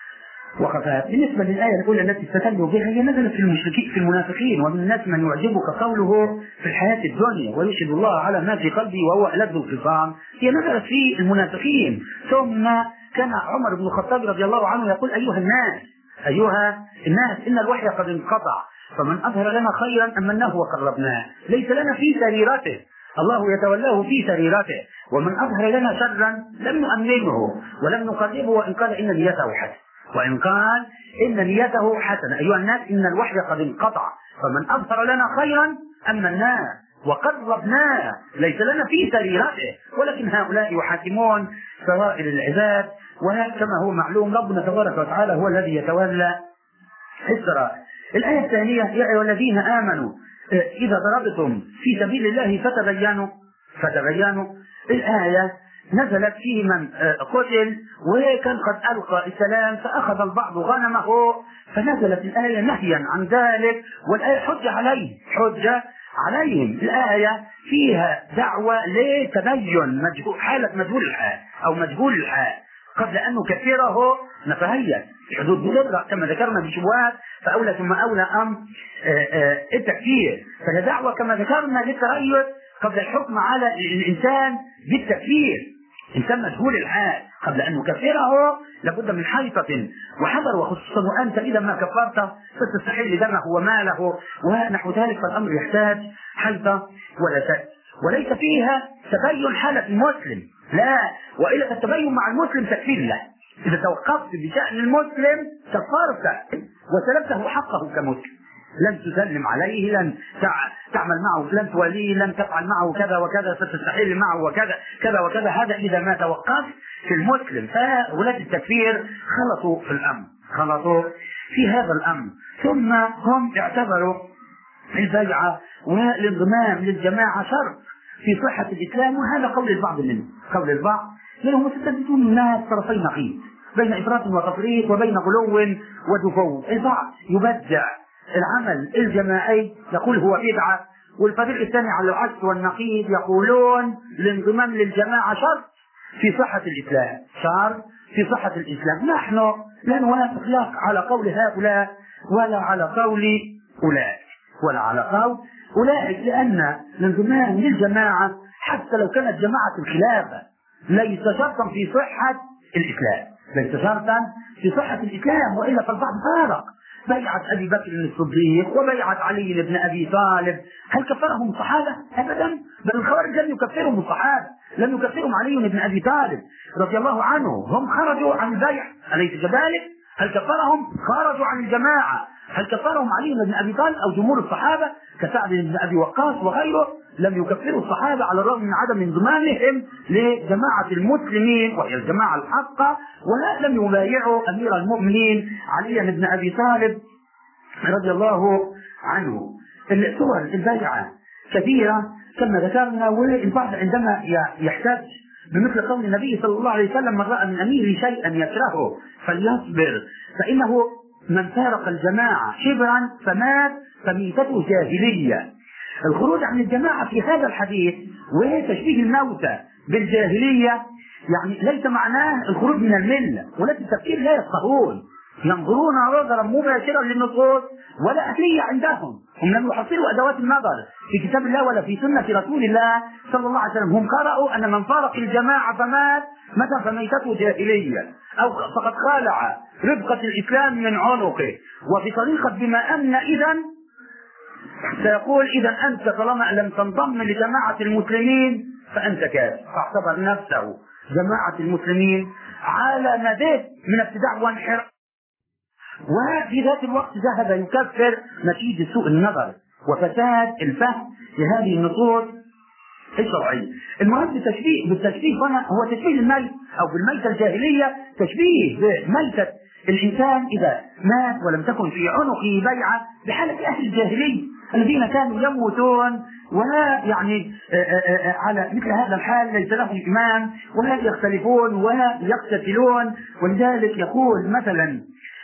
وقفات بالنسبة للآية الأولى التي استدلوا بها، هي نزلت في المشركين في المنافقين: ومن الناس من يعجبك قوله في الحياة الدنيا ويشهد الله على ما في قلبه وهو ألد الخصام. هي نزلت في المنافقين. ثم كان عمر بن الخطاب رضي الله عنه يقول: أيها الناس أيها الناس إن الوحي قد انقطع، فمن أظهر لنا خيرا أمناه وقربناه، ليس لنا في سريرته، الله يتولاه في سريرته، ومن أظهر لنا شرا لم نؤمنه ولم نقربه وإن قال إن نيته حسنة وإن قال إن نيته حسنة. أيها الناس إن الوحي قد انقطع، فمن أظهر لنا خيرا أمناه وقربناه، ليس لنا في سريرته، ولكن هؤلاء يحاكمون سرائر العباد، وكما هو معلوم ربنا تبارك وتعالى هو الذي يتولى السرائر. الآية الثانية: يا أيها الذين آمنوا إذا ضربتم في سبيل الله فتبينوا فتبينوا. الآية نزلت في من قتل وكان قد ألقى السلام فأخذ البعض غنمه، فنزلت الآية نهيا عن ذلك، والآية حجة عليه حجة عليهم. الآية فيها دعوة لتبين مجهول حالة مجهول الحال أو مجهول الحال قبل أن نكفره نتهيأ في حدود بلغة كما ذكرنا بشبهات، فأولى ثم أولى أمر التكفير. فهي دعوة كما ذكرنا للتريث قبل الحكم على الإنسان بالتكفير. إنسان مجهول الحال قبل أن نكفره لابد من حيطة وحذر، وخصوصا وأنت إذا ما كفرته فتستحل دمه وماله ونحو ذلك، فالأمر يحتاج حيطة ولا شك. وليس فيها تبين حالة المسلم، لا، وإلا التبين مع المسلم تكفير له. إذا توقفت بشأن المسلم كفرت وسلبته حقه كمسلم، لن تسلم عليه، لن تعمل معه، لن توليه، لن تفعل معه كذا وكذا، ستستحل معه وكذا كذا وكذا. هذا إذا ما توقفت في المسلم. فولاة التكفير خلطوا في الأمر خلطوا في هذا الأمر. ثم هم اعتبروا البيعة والانضمام للجماعة شرط في صحة الإسلام، وهذا قول البعض منهم قول البعض منهم متثبتون الناس طرفي نقيض بين إفراط وتفريط وبين غلو ودفو. البعض يبدع العمل الجماعي يقول هو بدعة، والفريق الثاني على العكس والنقيض يقولون الانضمام للجماعة شرط في صحة الإسلام شرط في صحة الإسلام. نحن لا نوافق لا على قول هؤلاء ولا على قول أولئك ولا على قول أولئك لأن الانضمام للجماعة حتى لو كانت جماعة الخلافة ليس شرطا في صحة الإسلام ليس شرطا في صحة الإسلام وإلا فالبعض فارق بيعة أبي بكر الصديق وبيعة علي بن أبي طالب. هل كفرهم الصحابة؟ أبدا، بل الخوارج لم يكفرهم الصحابة، لم يكفرهم علي بن أبي طالب رضي الله عنه، هم خرجوا عن البيع أليس كذلك؟ هل كفرهم؟ خرجوا عن الجماعة. هل كفرهم علي بن أبي طالب أو جمهور الصحابة كسعد بن أبي وقاص وغيره؟ لم يكفروا الصحابة على الرغم من عدم انضمامهم لجماعة المسلمين وهي الجماعة الحقة، ولا لم يبايعوا أمير المؤمنين علي بن أبي طالب رضي الله عنه. صور البيعة كثيرة كما ذكرنا، والبعض عندما يحتاج بمثل قول النبي صلى الله عليه وسلم: من رأى من أميره شيئا يكرهه فليصبر فإنه من فارق الجماعة شبرا فمات فميتته جاهلية. الخروج عن الجماعة في هذا الحديث وتشبيه الموتى بالجاهلية يعني ليس معناه الخروج من الملة، ولكن التفكير لا يفقهون، ينظرون نظرا مباشرا للنصوص ولا أهلية عندهم، هم لم يحصلوا أدوات النظر في كتاب الله ولا في سنة رسول الله صلى الله عليه وسلم. هم قرأوا أن من فارق الجماعة فمات متى فميتته جاهلية أو فقد خالع ربقة الإسلام من عنقه. وفي طريقة بما أمن إذن سيقول: إذا أنت طالما لم تنضم لجماعة المسلمين فأنت كافر، فاعتبر نفسه جماعة المسلمين على مدى من ابتداع وانحراف، وفي ذات الوقت ذهب يكفر نتيجة سوء النظر وفساد الفهم لهذه النصوص الشرعية. المهم بالتشبيه بالتشبيه هنا هو تشبيه الميت أو بالميتة الجاهلية، تشبيه بميتة الإنسان إذا مات ولم تكن في عنقه بيعة بحالة أهل الجاهلية الذين كانوا يموتون ولا يعني على مثل هذا الحال ليس لهم إمام ولا يختلفون ولا يقتتلون. ولذلك يقول مثلا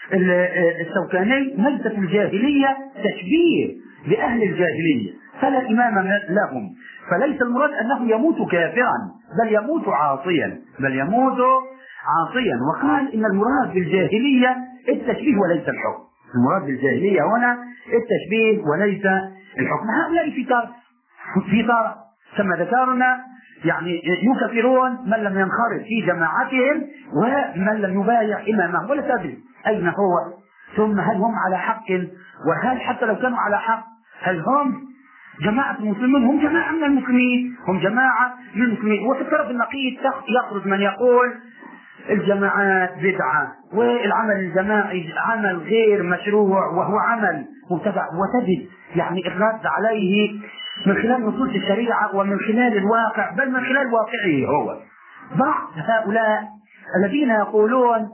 الشوكاني ميتة الجاهلية تشبيه بأهل الجاهلية فلا إمام لهم، فليس المراد أنه يموت كافرا بل يموت عاصيا بل يموت عاصيا. وقال إن المراد بالجاهلية التشبيه وليس الحكم. المراد بالجاهلية هنا التشبيه وليس الحكم. هؤلاء في طرف في طرف كما ذكرنا يعني يكفرون من لم ينخرط في جماعتهم ومن لم يبايع إمامه ولا تدري أين هو، ثم هل هم على حق، وهل حتى لو كانوا على حق هل هم جماعة المسلمين؟ هم جماعة من المسلمين هم جماعة من المسلمين. وفي الطرف النقيض يخرج من يقول الجماعات بدعة والعمل الجماعي عمل غير مشروع وهو عمل مبتدع، وتجد يعني الرد عليه من خلال نصوص الشريعة ومن خلال الواقع بل من خلال واقعه هو. بعض هؤلاء الذين يقولون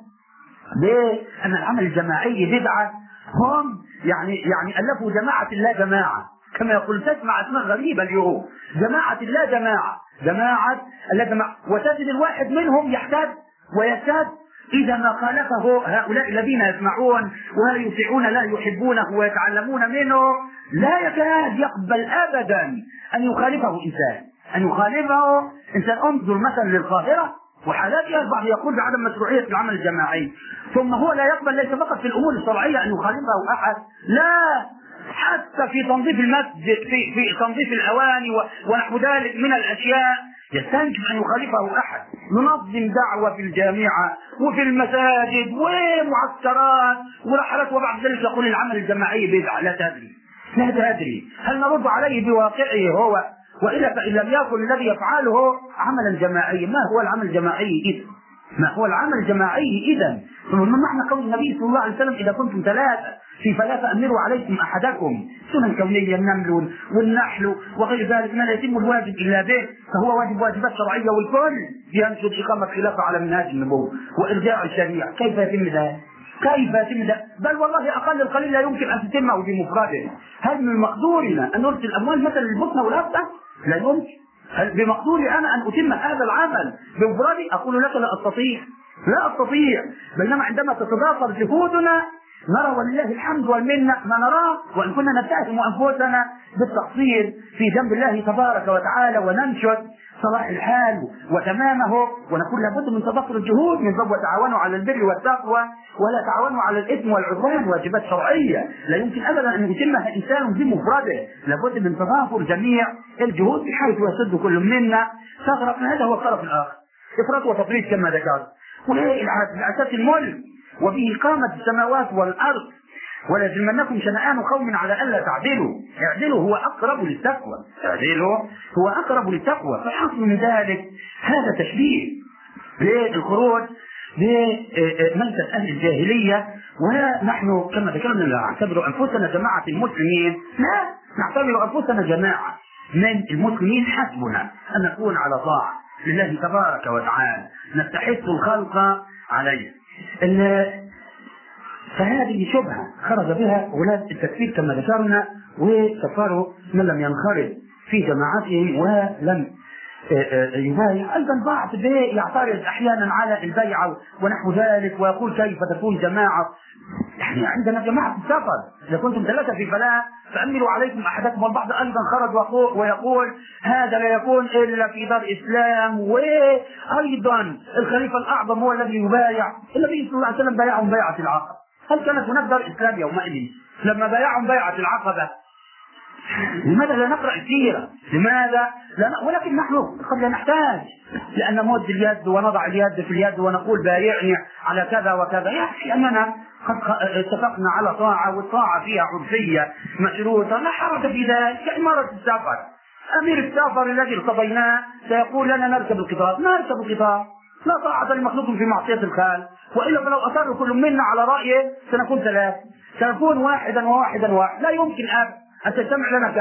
بأن العمل الجماعي بدعة هم يعني يعني ألفوا جماعة لا جماعة كما يقول. تسمع اسماء غريبة اليوم، جماعة لا جماعة جماعة لا جماعة، وتجد الواحد منهم يحتاج ويكاد إذا ما خالفه هؤلاء الذين يسمعون ويطيعون لا يحبونه ويتعلمون منه لا يكاد يقبل أبدا أن يخالفه إنسان أن يخالفه إنسان. انظر مثلا للقاهرة وحالاتها، البعض يقول بعدم مشروعية العمل الجماعي، ثم هو لا يقبل ليس فقط في الأمور الشرعية أن يخالفه أحد، لا حتى في تنظيف المسجد في في تنظيف الأواني ونحو ذلك من الأشياء يستنكف أن يخالفه أحد. ننظم دعوة في الجامعة وفي المساجد ومعسكرات ورحلات، وبعد ذلك يقول العمل الجماعي بدعة. لا تدري لا تدري هل نرد عليه بواقعه هو؟ وإلا فإن لم يكن الذي يفعله عملا جماعيا ما هو العمل الجماعي إذن؟ ما هو العمل الجماعي إذن؟ ثم معنى قول النبي صلى الله عليه وسلم إذا كنتم ثلاثة في فلا تأمروا عليكم أحدكم، سنن كونية النمل والنحل وغير ذلك ما لا يتم الواجب إلا به فهو واجب واجبات شرعية، والكل ينشد إقامة خلافة على منهاج النبوة وإرجاع الشريعة. كيف يتم ذلك؟ كيف يتم ذلك؟ بل والله أقل القليل لا يمكن أن تتمه بمفرده. هل من مقدورنا أن نرسل الأموال مثلا للبطنة والأبطة؟ لا يمكن. هل بمقدوري أنا أن أتم هذا العمل بمفردي؟ أقول لك لا أستطيع لا أستطيع. بينما عندما تتضافر جهودنا نرى ولله الحمد والمنة ما نراه، وإن كنا نتهم أنفسنا بالتقصير في جنب الله تبارك وتعالى وننشد صلاح الحال وتمامه ونقول لابد من تضافر الجهود من باب وتعاونوا على البر والتقوى ولا تعاونوا على الإثم والعدوان، واجبات شرعية لا يمكن أبدا أن يتمها إنسان بمفرده، لابد من تضافر جميع الجهود بحيث يسد كل منا ثغرة. هذا هو الطرف الآخر، إفراط وتفريط كما ذكرت. والأساس الملك وبه قامت السماوات والأرض ولا يجرمنكم شنآن قوم على ألا تعدلوا، اعدلوا هو أقرب للتقوى، اعدلوا هو أقرب للتقوى. فالحصل من ذلك هذا تشبيه بالخروج بمنسف أهل الجاهلية، ونحن كما ذكرنا نعتبر أنفسنا جماعة المسلمين، لا نعتبر أنفسنا جماعة من المسلمين، حسبنا أن نكون على طاعة لله تبارك وتعالى نستحث الخلق عليه. فهذه شبهة خرج بها ولاة التكفير كما ذكرنا، وكفروا من لم ينخرط في جماعتهم ولم يبايع. أيضا بعض يعترض أحيانا على البيعة ونحو ذلك ويقول كيف تكون جماعة، يعني عندنا جماعة السفر إذا كنتم ثلاثة في فلاة فأمروا عليكم أحدكم. والبعض أيضا خرج ويقول هذا لا يكون إلا في دار إسلام، وأيضا الخليفة الأعظم هو الذي يبايع. النبي صلى الله عليه وسلم بايعهم بيعة العقبة. هل كانت هناك دار إسلام يومئذ لما بايعهم بيعة العقبة؟ لماذا لا نقرأ السيرة؟ لماذا لا ن... ولكن نحن قد لا نحتاج لأن نمد اليد ونضع اليد في اليد ونقول بايعني على كذا وكذا، يكفي أننا قد اتفقنا على طاعة والطاعة فيها عرفية مشروطة لا حرج في ذلك. كإمارة السفر، أمير السفر الذي ارتضيناه سيقول لنا نركب القطار، نركب القطار، لا طاعة لمخلوق في معصية الخالق، وإلا فلو أصر كل منا على رأيه سنكون ثلاثة، سنكون واحدا وواحدا واحد، لا يمكن أن أن تجتمع لنا كلمة.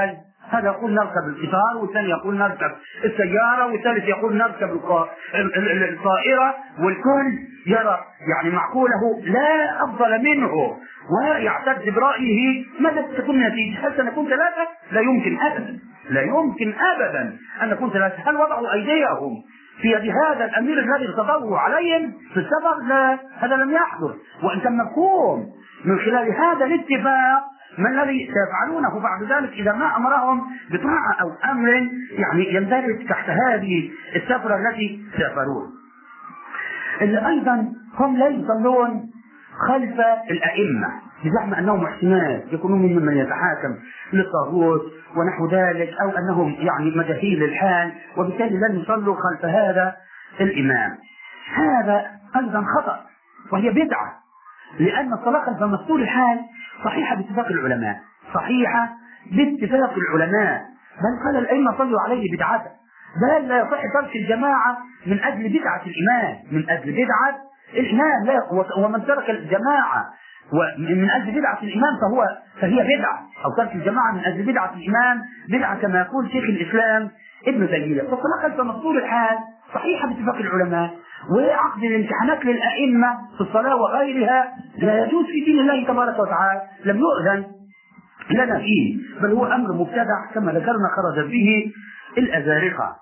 هذا يقول نركب القطار، والثاني يقول نركب السيارة، والثالث يقول نركب الطائرة، والكل يرى يعني معقوله لا أفضل منه ويعتد برأيه. ماذا تكون النتيجة؟ هل سنكون ثلاثة؟ لا يمكن أبدا، لا يمكن أبدا أن نكون ثلاثة. هل وضعوا أيديهم في يد هذا الأمير الذي ارتضوا عليهم في السفر؟ لا، هذا لم يحدث. وإن كان مفهوم من خلال هذا الاتفاق ما الذي سيفعلونه بعد ذلك إذا ما أمرهم بطاعة أو أمر يعني يندرج تحت هذه السفرة التي سافروها. اللي أيضا هم لا يصلون خلف الأئمة بزعم أنهم محسنات، يكونون ممن يتحاكم للطاغوت ونحو ذلك، أو أنهم يعني مجاهيل الحال، وبالتالي لن يصلوا خلف هذا الإمام. هذا أيضا خطأ وهي بدعة، لأن الصلاة خلف مستور الحال صحيحة باتفاق العلماء، صحيحة باتفاق العلماء، بل قال الأئمة صلوا عليه بدعته، بل لا يصح ترك الجماعة من أجل بدعة الإمام، من أجل بدعة الإمام لا. ومن ترك الجماعة ومن أجل بدعة الإمام فهو فهي بدعة، أو ترك الجماعة من أجل بدعة الإمام بدعة كما يقول شيخ الإسلام ابن تيمية. فالصلاة خلف مستور الحال صحيحة باتفاق العلماء، وعقد الامتحانات للأئمة في الصلاة وغيرها لا يجوز في دين الله تبارك وتعالى، لم يؤذن لنا فيه، بل هو أمر مبتدع كما ذكرنا خرج به الأزارقة.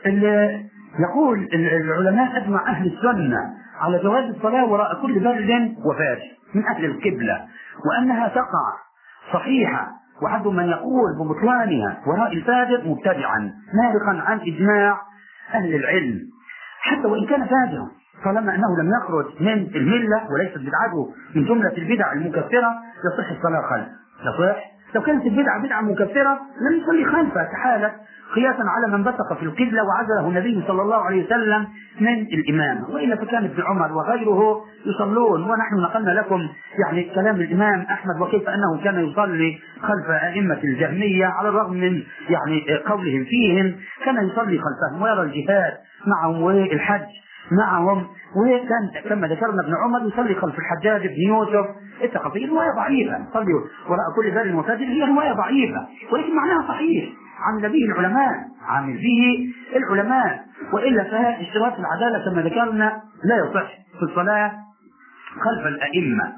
يقول العلماء أجمع أهل السنة على جواز الصلاة وراء كل برد وفاجر من أهل القبلة، وأنها تقع صحيحة، وحد من يقول ببطلانها وراء الفاجر مبتدعا نارقا عن إجماع أهل العلم، حتى وإن كان فاجرا طالما أنه لم يخرج من الملة وليست بدعته من جملة البدع المكفرة يصح الصلاة خلفه. يصح لو كانت البدعة بدعة مكفرة لم يصلي خلفه كحالة قياسا على من بصق في القبلة وعزله النبي صلى الله عليه وسلم من الإمامة، وإلا فكان ابن عمر وغيره يصلون. ونحن نقلنا لكم يعني كلام الإمام أحمد وكيف أنه كان يصلي خلف أئمة الجهمية على الرغم من يعني قولهم فيهم، كان يصلي خلفهم ويرى الجهاد معهم والحج معهم، وكان كما ذكرنا ابن عمر يصلي خلف الحجاج بن يوسف الثقفي. رواية ضعيفة، صلي وراء كل بر وفاجر هي رواية ضعيفة، ولكن معناها صحيح، عمل به العلماء، عمل به العلماء، وإلا فاشتراط العدالة كما ذكرنا لا يصح في الصلاة خلف الأئمة.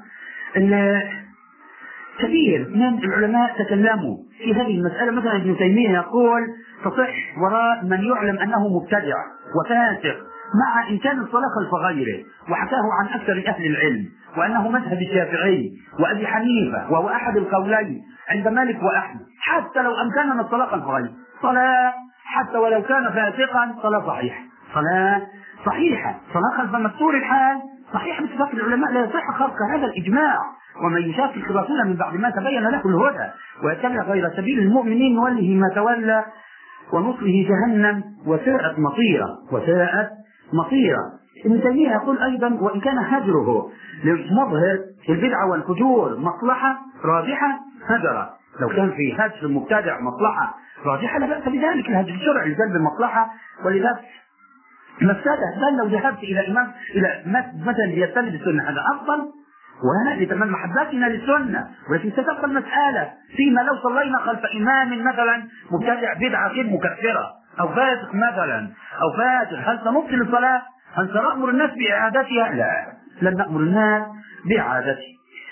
كثير من العلماء تكلموا في هذه المسألة، مثلا ابن تيمية يقول تصح وراء من يعلم أنه مبتدع وفاسق مع إمكان الصلاة خلف غيره، وحكاه عن أكثر أهل العلم، وأنه مذهب الشافعي وأبي حنيفة وهو أحد القولين عند مالك وأحمد، حتى لو أمكننا الصلاة خلف غيره صلاة، حتى ولو كان فاسقا صلاة صحيحة، صلاة صحيحة، صلاة خلف مستور الحال صحيح باتفاق العلماء، لا يصح خلق هذا الإجماع. ومن يشاقق الرسول من بعد ما تبين له الهدى ويتبع غير سبيل المؤمنين نوله ما تولى ونصله جهنم وساءت مصيرا، وساءت مصيرا. ابن تيمية يقول أيضا وإن كان هجره لمظهر البدعة والفجور مصلحة راجحة هجره، لو كان في هجر مبتدع مصلحة راجحة لا بأس بذلك، الهجر الشرعي لجلب المصلحة ولذلك مفسدة، بل لو ذهبت إلى إمام إلى مثلا ليستند السنة هذا أفضل، وهذه تمام محبتنا للسنة، ولكن ستبقى المسألة فيما لو صلينا خلف إمام مثلا مبتدع بدعة غير مكفرة أو فاسق مثلا أو فاسق، هل سنبطل الصلاة؟ هل سنأمر الناس بإعادتها؟ لا، لن نأمر الناس بإعادتها.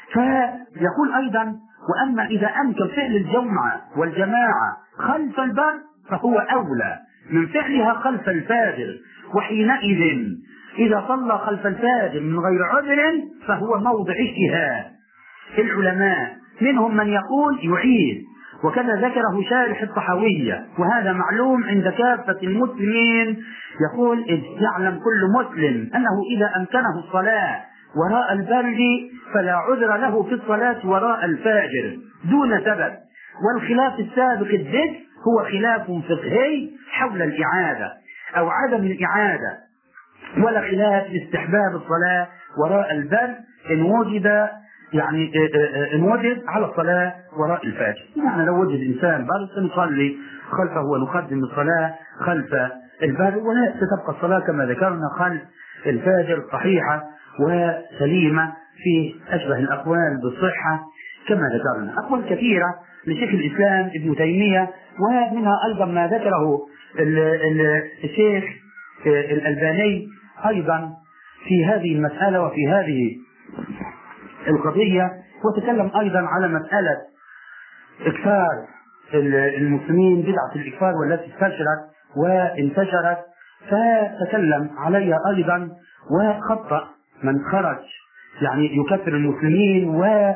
فيقول أيضا وأما إذا أمكن فعل الجمعة والجماعة خلف البر فهو أولى من فعلها خلف الفاجر، وحينئذ إذا صلى خلف الفاجر من غير عذر فهو موضع اجتهاد العلماء، منهم من يقول يعيد، وكذا ذكره شارح الطحاوية، وهذا معلوم عند كافة المسلمين. يقول إذ يعلم كل مسلم أنه إذا أمكنه الصلاة وراء البرد فلا عذر له في الصلاة وراء الفاجر دون سبب، والخلاف السابق الذكر هو خلاف فقهي حول الإعادة أو عدم الإعادة، ولا خلاف لاستحباب الصلاة وراء البرد إن وجد يعني إن وجد على الصلاة وراء الفاجر. يعني لو وجد إنسان برد سنصلي خلفه ونقدم الصلاة خلف البرد، ولا ستبقى الصلاة كما ذكرنا خلف الفاجر صحيحة وسليمة في أشبه الأقوال بالصحة كما ذكرنا. أقوال كثيرة لشيخ الإسلام ابن تيمية، ومنها أيضا ما ذكره الشيخ الألباني أيضا في هذه المسألة وفي هذه القضية. وتكلم أيضا على مسألة إكثار المسلمين، بدعة الإكثار والتي استنشرت وانتشرت، فتكلم عليها أيضا وخطأ من خرج يعني يكفر المسلمين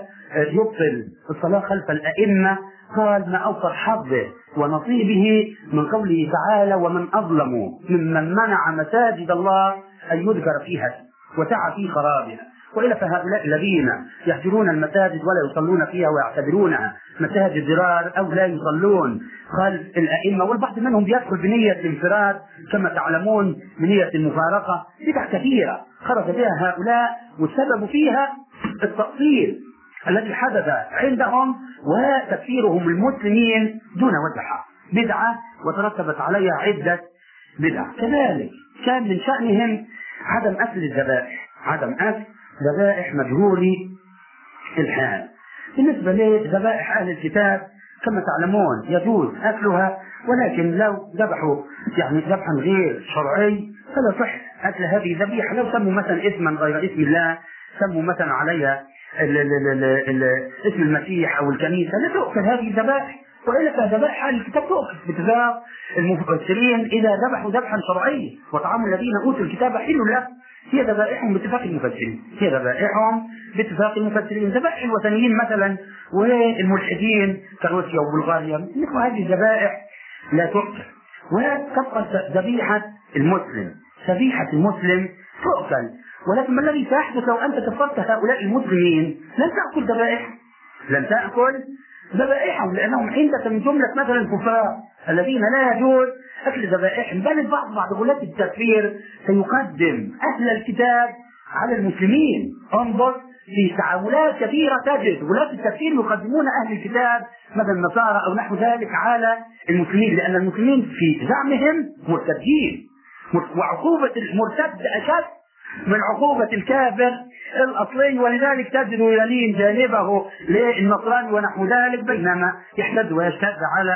ويبطل الصلاة خلف الأئمة. قال: ما أوفر حظه ونصيبه من قوله تعالى: ومن أظلم ممن منع مساجد الله أن يذكر فيها وسعى في خرابها. وإلا فهؤلاء الذين يهجرون المساجد ولا يصلون فيها ويعتبرونها مساجد ضرار أو لا يصلون خلف الأئمة، والبعض منهم يدخل بنية الانفراد كما تعلمون، بنية المفارقة، بدع كثيرة خرج بها هؤلاء، والسبب فيها التقصير الذي حدث عندهم وتكفيرهم المسلمين دون وجه حق، بدعة وترتبت عليها عدة بدع. كذلك كان من شأنهم عدم أكل الذبائح، عدم أكل ذبائح مجهول الحال. بالنسبة لذبائح أهل الكتاب كما تعلمون يجوز أكلها، ولكن لو ذبحوا يعني ذبحا غير شرعي فلا صح أكل هذه الذبيحة. لو سموا مثلا اسما غير اسم الله، سموا مثلا عليها ال ال ال ال اسم المسيح أو الكنيسة، لا تؤكل هذه الذبائح. وإلا فذبائح أهل الكتاب تؤكل باتفاق المفسرين إذا ذبحوا ذبحا شرعيا، وطعام الذين أوتوا الكتاب حل له، هي ذبائحهم باتفاق المفسرين، هي ذبائحهم باتفاق المفسرين. ذبائح الوثنيين مثلا والملحدين كروسيا وبلغاريا مثل هذه الذبائح لا تؤكل. وتبقى ذبيحة المسلم، ذبيحة المسلم تؤكل. ولكن ما الذي سيحدث لو أنت كفرت هؤلاء المسلمين؟ لن تأكل ذبائح، لن تأكل ذبائحهم، لأنهم عندك من جملة مثلا الكفار الذين لا يجوز أكل ذبائحهم. بل البعض بعد غلاة التكفير سيقدم أهل الكتاب على المسلمين. انظر في تعاملات كثيرة تجد غلاة التكفير يقدمون أهل الكتاب مثل النصارى أو نحو ذلك على المسلمين، لأن المسلمين في زعمهم مرتدين، وعقوبة المرتد أشد من عقوبة الكافر الأصلي، ولذلك تجد يلين جانبه للنصراني ونحو ذلك، بينما يحتد ويشتد على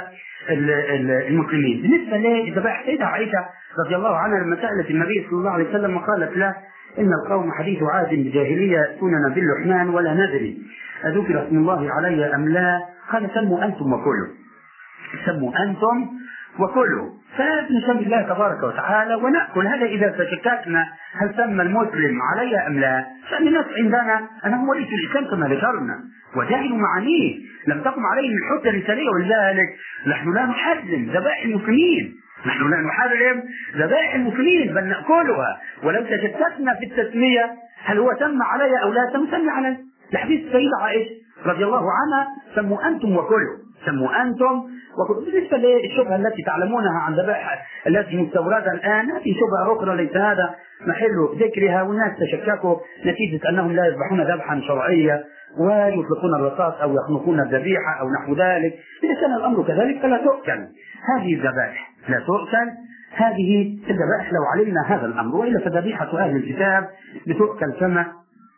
المسلمين. بالنسبة لذبائح سيدة عائشة رضي الله عنها لما سألت النبي صلى الله عليه وسلم وقالت له: إن القوم حديث عهد بجاهلية يأتوننا باللحمان ولا ندري أذكر اسم الله علي أم لا؟ قال: سموا أنتم وكلوا، سموا أنتم وكلوا، فنسمي الله تبارك وتعالى ونأكل. هذا إذا تشككنا هل سمى المسلم علي أم لا؟ فإن الناس عندنا أنهم وليس الإسلام كما ذكرنا وجاهلوا معانيه، لم تقم عليهم الحجة الرسالية، ولذلك نحن لا نحرم ذبائح المسلمين، نحن لا نحرم ذبائح المسلمين بل نأكلها. ولو تشككنا في التسمية هل هو سمى علي أو لا، سمى علي، لحديث السيدة عائشة رضي الله عنها: سموا أنتم وكلوا، سموا أنتم وكلوا. بالنسبة للشبهة التي تعلمونها عن ذبائح التي مستوردة الآن، هذه شبهة أخرى ليس هذا محل ذكرها، والناس تشككوا نتيجة أنهم لا يذبحون ذبحا شرعيا ويطلقون الرصاص أو يخنقون الذبيحة أو نحو ذلك. إذا كان الأمر كذلك فلا تؤكل هذه الذبائح، لا تؤكل هذه الذبائح لو علمنا هذا الأمر. وإلا فذبيحة أهل الكتاب بتؤكل كما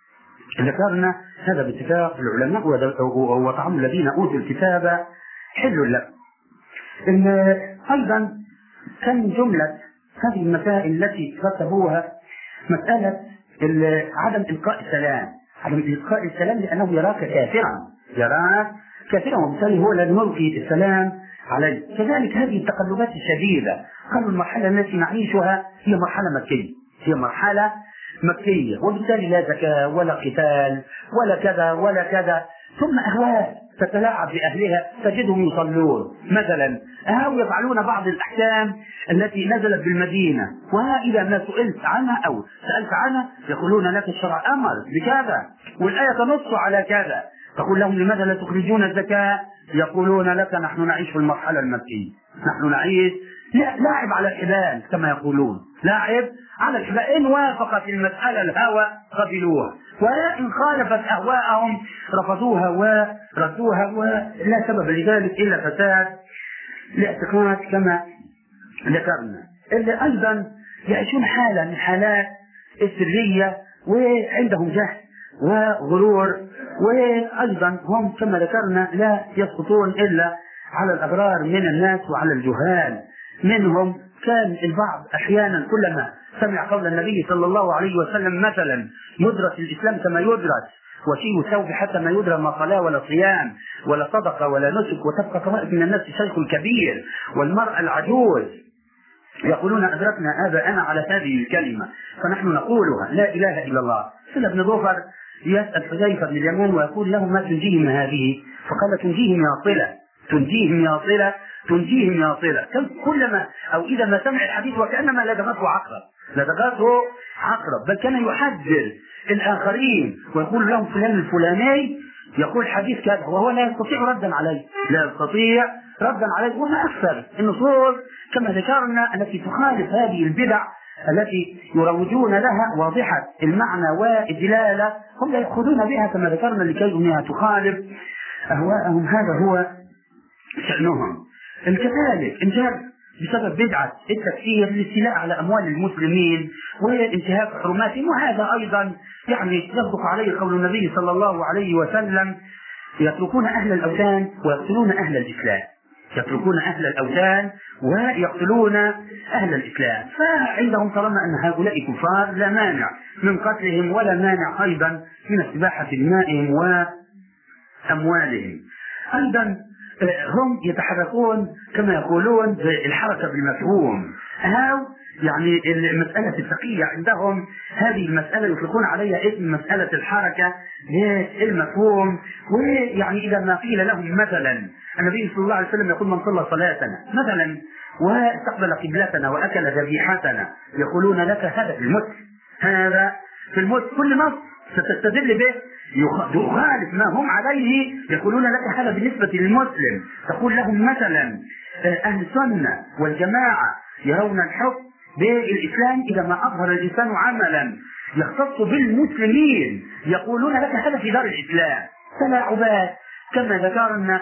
ذكرنا، هذا باتفاق العلماء، وطعام الذين أوتوا الكتاب حل لهم. أيضا كان من جملة هذه المسائل التي رتبوها مسألة عدم إلقاء السلام، عدم إلقاء السلام لأنه يراك كافرا، يراك كافرا وبالتالي هو لن يلقي السلام عليه. كذلك هذه التقلبات الشديدة، قالوا المرحلة التي نعيشها هي مرحلة مكية، هي مرحلة مكية، وبالتالي لا زكاة ولا قتال ولا كذا ولا كذا، ثم أهواء تتلاعب بأهلها، تجدهم يصلون مثلا أو يفعلون بعض الأحكام التي نزلت بالمدينة، وإذا ما سئلت عنها أو سألت عنها يقولون لك الشرع أمر بكذا والآية تنص على كذا، تقول لهم لماذا لا تخرجون الزكاة؟ يقولون لك نحن نعيش في المرحلة المكية، نحن نعيش لاعب على الحبال كما يقولون، لاعب على الحبال، إن وافقت المسألة الهوى قبلوها، وإن خالفت أهواءهم رفضوها وردوها، ولا سبب لذلك إلا فساد الاعتقاد كما ذكرنا. اللي أيضا يعيشون حالة من حالات السرية وعندهم جهل وغرور. وأيضا هم كما ذكرنا لا يسقطون إلا على الأبرار من الناس وعلى الجهال منهم. كان البعض أحيانا كلما سمع قول النبي صلى الله عليه وسلم مثلا يدرس الإسلام كما يدرس وشيء الثوب حتى ما يدرى ما صلاة ولا صيام ولا صدقة ولا نسك، وتبقى طوائف من الناس الشيخ الكبير والمرأة العجوز يقولون أدركنا آباءنا على هذه الكلمة فنحن نقولها لا إله إلا الله. سيدنا ابن ظفر يسأل حذيفة بن اليمان ويقول له ما تنجيهم من هذه؟ فقال تنجيهم يا صلة تنجيهم يا صلة تنجيهم يا صلة. كلما أو إذا ما سمع الحديث وكأنما لدغته عقرب لدغته عقرب بل كان يحذر الآخرين ويقول لهم فلان الفلاني يقول حديث كذا وهو لا يستطيع ردا عليه لا يستطيع ردا عليه. وما أكثر النصوص كما ذكرنا التي تخالف هذه البدع التي يروجون لها واضحة المعنى والدلالة هم لا يأخذون بها كما ذكرنا لكي أنها تخالف أهواءهم. هذا هو شأنهم. كذلك انجاب بسبب بدعة التكفير للاستيلاء على أموال المسلمين وانتهاك حرماتهم، وهذا أيضا يعني يصدق عليه قول النبي صلى الله عليه وسلم يتركون أهل الأوثان ويقتلون أهل الإسلام يتركون أهل الأوثان ويقتلون أهل الإسلام. فعندهم طالما أن هؤلاء كفار لا مانع من قتلهم ولا مانع أيضا من استباحة دمائهم وأموالهم. أيضا هم يتحركون كما يقولون بالحركة بالمفهوم أو يعني المسألة الفقهية عندهم هذه المسألة يطلقون عليها اسم مسألة الحركة بالمفهوم. ويعني إذا ما قيل لهم مثلا النبي صلى الله عليه وسلم يقول من صلى صلاتنا مثلا واستقبل قبلتنا وأكل ذبيحتنا يقولون لك هذا في المسلم هذا في المسلم كل نص ستستدل به يخالف ما هم عليه يقولون لك هذا بالنسبة للمسلم. تقول لهم مثلا أهل السنة والجماعة يرون الحكم بالإسلام إذا ما أظهر الإنسان عملا يختص بالمسلمين يقولون لك هذا في دار الإسلام. تلاعبات كما ذكرنا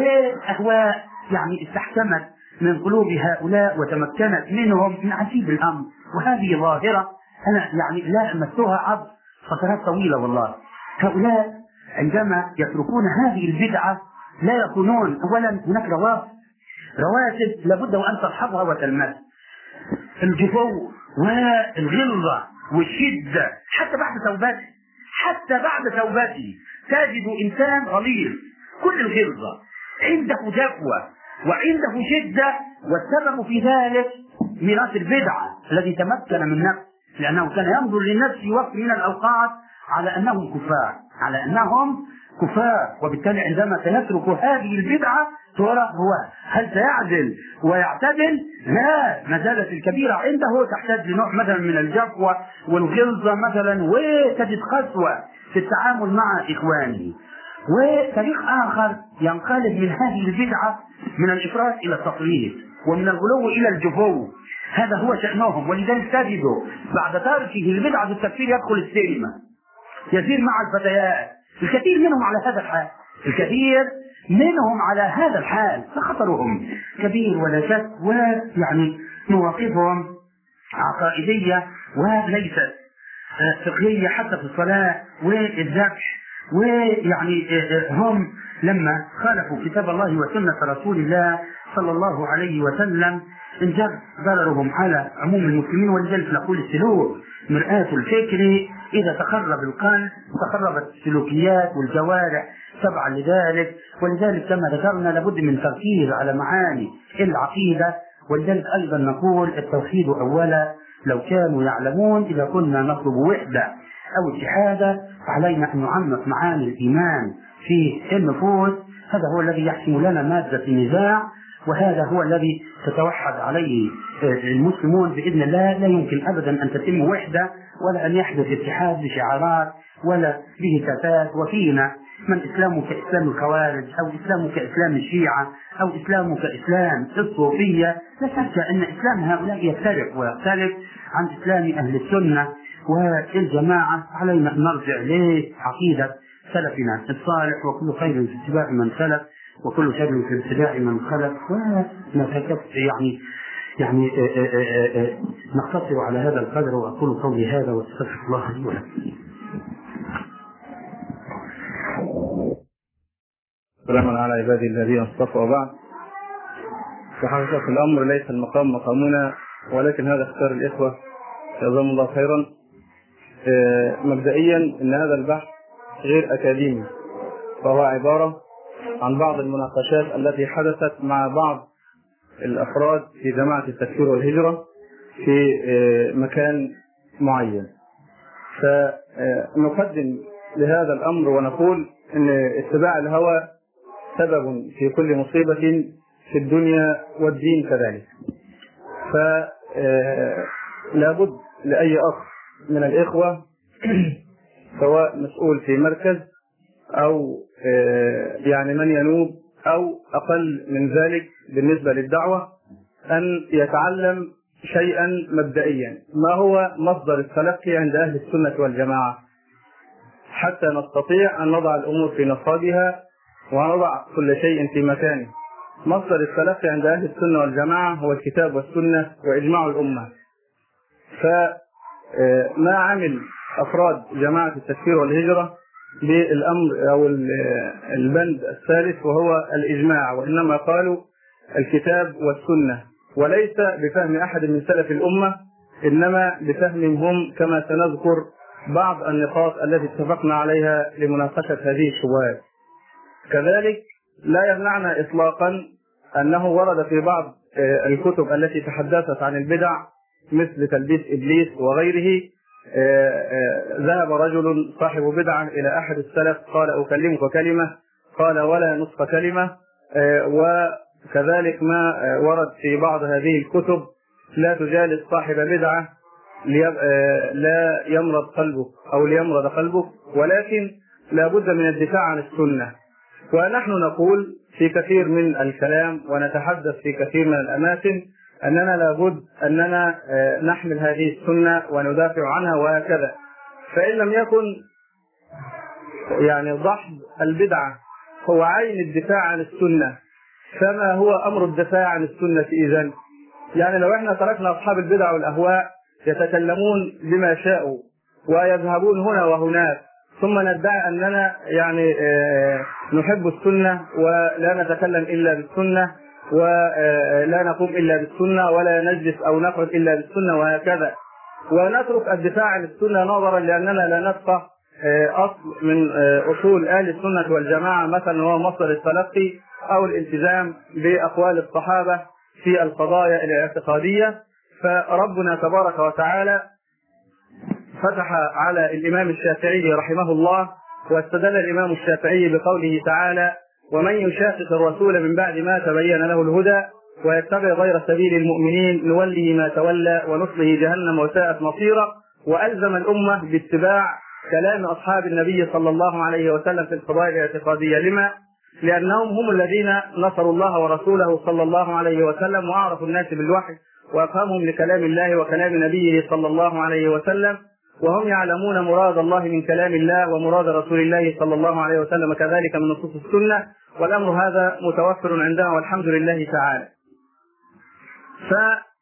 وأهواء يعني استحكمت من قلوب هؤلاء وتمكنت منهم من عجيب الأمر. وهذه ظاهرة أنا يعني لا أمسها عبر فترات طويلة والله. هؤلاء عندما يتركون هذه البدعة لا يكونون أولا هناك رواتب رواتب لابد وأن تصحبها وتلمس الجفو والغلظة والشدة حتى بعد توبته حتى بعد توبته تجد إنسان غليظ كل الغلظة عنده جفوة وعنده شدة والسبب في ذلك ميراث البدعة الذي تمكن من نفسه لأنه كان ينظر للنفس في وقت من الأوقات على أنهم كفار على أنهم كفار وبالتالي عندما سيترك هذه البدعة ترى هو هل سيعدل ويعتدل؟ لا ما زالت الكبيرة عنده تحتاج لنوع مثلا من الجفوة والغلظة مثلا وتجد قسوة في التعامل مع إخوانه. وطريق آخر ينقلب من هذه البدعة من الإفراط إلى التقليد ومن الغلو إلى الجفو هذا هو شأنهم. ولذلك تجده بعد تركه البدعة التكفير يدخل السينما يسير مع الفتيات. الكثير منهم على هذا الحال الكثير منهم على هذا الحال فخطرهم كبير ولا شك. ويعني مواقفهم عقائدية وليست فقهية حتى في الصلاة والذبح. ويعني هم لما خالفوا كتاب الله وسنة رسول الله صلى الله عليه وسلم انجر ضررهم على عموم المسلمين. ولذلك نقول السلوك مرآة الفكر إذا تخرب القلب تخربت السلوكيات والجوارح تبعا لذلك. ولذلك كما ذكرنا لابد من تركيز على معاني العقيدة. ولذلك أيضا نقول التوحيد أولا لو كانوا يعلمون إذا كنا نطلب وحدة أو اتحادة فعلينا أن نعمق معاني الإيمان في النفوس. هذا هو الذي يحسم لنا مادة النزاع وهذا هو الذي تتوحد عليه المسلمون بإذن الله. لا يمكن أبدا أن تتم وحدة ولا أن يحدث اتحاد بشعارات ولا بهتافات. وفينا من إسلامه كإسلام الخوارج أو إسلامه كإسلام الشيعة أو إسلامه كإسلام الصوفية. لا شك أن إسلام هؤلاء يختلف ويختلف عن إسلام أهل السنة والجماعة. علينا أن نرجع لعقيدة سلفنا الصالح وكل خير في اتباع من سلف وكل شر في ابتداء من خلف. ونتكف يعني يعني نقتصر على هذا القدر وأقول قولي هذا واستغفر الله لي ولكم. سلاما على عبادي الذين اصطفوا وبعد. في حقيقة الأمر ليس المقام مقامنا، ولكن هذا اختيار الإخوة جزاهم الله خيرا. مبدئيا إن هذا البحث غير أكاديمي، فهو عبارة عن بعض المناقشات التي حدثت مع بعض الأفراد في جماعة التكفير والهجرة في مكان معين. فنقدم لهذا الأمر ونقول إن اتباع الهوى سبب في كل مصيبة في الدنيا والدين كذلك. فلا بد لأي أخ من الإخوة سواء مسؤول في مركز أو يعني من ينوب أو أقل من ذلك بالنسبة للدعوة أن يتعلم شيئا مبدئيا، ما هو مصدر التلقي عند أهل السنة والجماعة، حتى نستطيع أن نضع الأمور في نصابها ونضع كل شيء في مكانه. مصدر التلقي عند أهل السنة والجماعة هو الكتاب والسنة وإجماع الأمة. فما عمل أفراد جماعة التكفير والهجرة بالأمر أو البند الثالث وهو الإجماع، وإنما قالوا الكتاب والسنة، وليس بفهم أحد من سلف الأمة، إنما بفهمهم هم، كما سنذكر بعض النقاط التي اتفقنا عليها لمناقشة هذه الشبهات. كذلك لا يمنعنا إطلاقا أنه ورد في بعض الكتب التي تحدثت عن البدع مثل تلبيس إبليس وغيره، ذهب رجل صاحب بدعة إلى أحد السلف قال أكلمك كلمة، قال ولا نصف كلمة. وكذلك ما ورد في بعض هذه الكتب لا تجالس صاحب بدعة لا يمرض قلبك أو ليمرض قلبك، ولكن لا بد من الدفاع عن السنة. ونحن نقول في كثير من الكلام ونتحدث في كثير من الأماكن أننا لابد أننا نحمل هذه السنة وندافع عنها وهكذا. فإن لم يكن يعني ضحض البدعة هو عين الدفاع عن السنة، فما هو أمر الدفاع عن السنة إذن؟ يعني لو احنا تركنا أصحاب البدع والأهواء يتكلمون بما شاءوا ويذهبون هنا وهناك، ثم ندعي أننا يعني نحب السنة ولا نتكلم إلا بالسنة ولا نقوم إلا بالسنة ولا نجلس أو نقعد إلا بالسنة وهكذا، ونترك الدفاع عن السنة نظرا لأننا لا نفقه أصل من أصول أهل السنة والجماعة، مثلا هو مصدر التلقي أو الالتزام بأقوال الصحابة في القضايا الاعتقادية. فربنا تبارك وتعالى فتح على الإمام الشافعي رحمه الله، واستدل الإمام الشافعي بقوله تعالى: ومن يشاقق الرسول من بعد ما تبين له الهدى ويتبع غير سبيل المؤمنين نوله ما تولى ونصله جهنم وساءت مصيرا. وألزم الأمة باتباع كلام أصحاب النبي صلى الله عليه وسلم في القضايا الاعتقادية. لما؟ لأنهم هم الذين نصروا الله ورسوله صلى الله عليه وسلم وأعرفوا الناس بالوحي وأفهمهم لكلام الله وكلام نبيه صلى الله عليه وسلم، وهم يعلمون مراد الله من كلام الله ومراد رسول الله صلى الله عليه وسلم كذلك من نصوص السنة، والأمر هذا متوفر عندنا والحمد لله تعالى. ف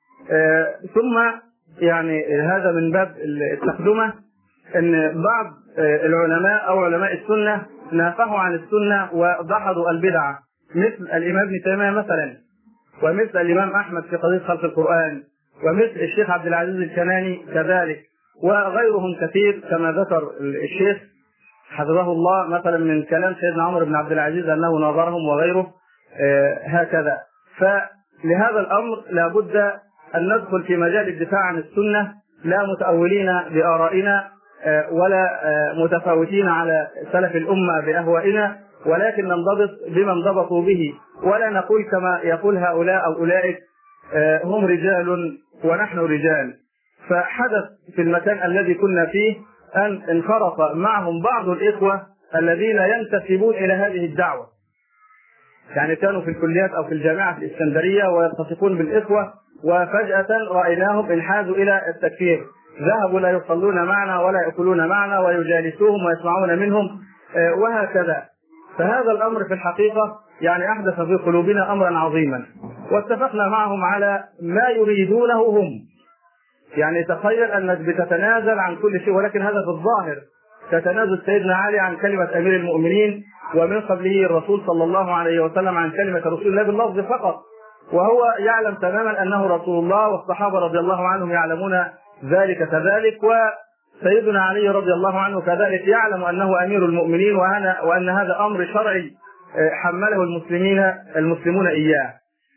ثم يعني هذا من باب التقدمة، أن بعض العلماء أو علماء السنة نافحوا عن السنة وضحضوا البدعة، مثل الإمام ابن تيمية مثلا، ومثل الإمام أحمد في قضية خلق القرآن، ومثل الشيخ عبد العزيز الكناني كذلك، وغيرهم كثير كما ذكر الشيخ حفظه الله مثلا من كلام سيدنا عمر بن عبد العزيز أنه ناظرهم وغيره هكذا. فلهذا الأمر لا بد أن ندخل في مجال الدفاع عن السنة، لا متأولين بآرائنا ولا متفاوتين على سلف الأمة بأهوائنا، ولكن ننضبط بما انضبطوا به، ولا نقول كما يقول هؤلاء أو أولئك هم رجال ونحن رجال. فحدث في المكان الذي كنا فيه أن انخرط معهم بعض الإخوة الذين ينتسبون إلى هذه الدعوة، يعني كانوا في الكليات أو في الجامعة في الإسكندرية ويلتصقون بالإخوة، وفجأة رأيناهم انحازوا إلى التكفير، ذهبوا لا يصلون معنا ولا يأكلون معنا ويجالسوهم ويسمعون منهم وهكذا. فهذا الأمر في الحقيقة يعني أحدث في قلوبنا أمرا عظيما، واتفقنا معهم على ما يريدونه هم. يعني تخيل أنك بتتنازل عن كل شيء، ولكن هذا في الظاهر، تتنازل سيدنا علي عن كلمة أمير المؤمنين ومن قبله الرسول صلى الله عليه وسلم عن كلمة رسول الله باللفظ فقط، وهو يعلم تماما أنه رسول الله، والصحابة رضي الله عنهم يعلمون ذلك كذلك، وسيدنا علي رضي الله عنه كذلك يعلم أنه أمير المؤمنين وأن هذا أمر شرعي حمله المسلمين المسلمون إياه.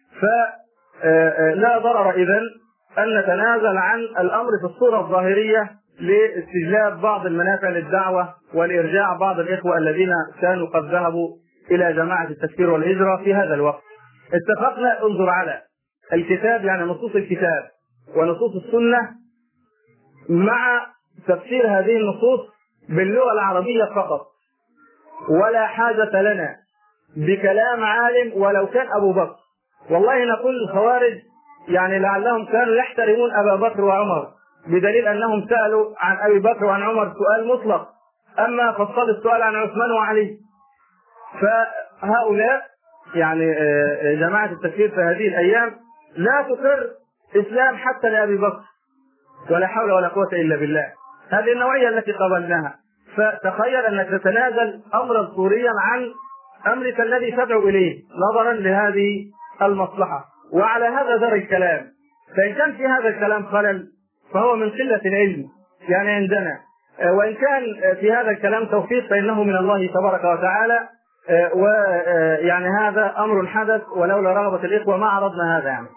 فلا ضرر إذن أن نتنازل عن الأمر في الصورة الظاهرية لاستجلاب بعض المنافع للدعوة ولإرجاع بعض الإخوة الذين كانوا قد ذهبوا إلى جماعة التكفير والهجرة في هذا الوقت. اتفقنا انظر على الكتاب، يعني نصوص الكتاب ونصوص السنة، مع تفسير هذه النصوص باللغة العربية فقط، ولا حاجة لنا بكلام عالم ولو كان أبو بكر. والله نقول الخوارج يعني لعلهم كانوا يحترمون أبا بكر وعمر، بدليل أنهم سألوا عن أبي بكر وعن عمر سؤال مطلق، أما فصل السؤال عن عثمان وعلي. فهؤلاء يعني جماعة التكفير في هذه الأيام لا تقر إسلام حتى لأبي بكر، ولا حول ولا قوة إلا بالله. هذه النوعية التي قبلناها. فتخيل أنك تتنازل أمرا صوريا عن أمرك الذي تدعو إليه نظرا لهذه المصلحة. وعلى هذا دار الكلام، فإن كان في هذا الكلام خلل فهو من قلة العلم يعني عندنا، وإن كان في هذا الكلام توفيق فإنه من الله تبارك وتعالى، ويعني هذا أمر حدث ولولا رغبة الإخوة ما عرضنا هذا يعني.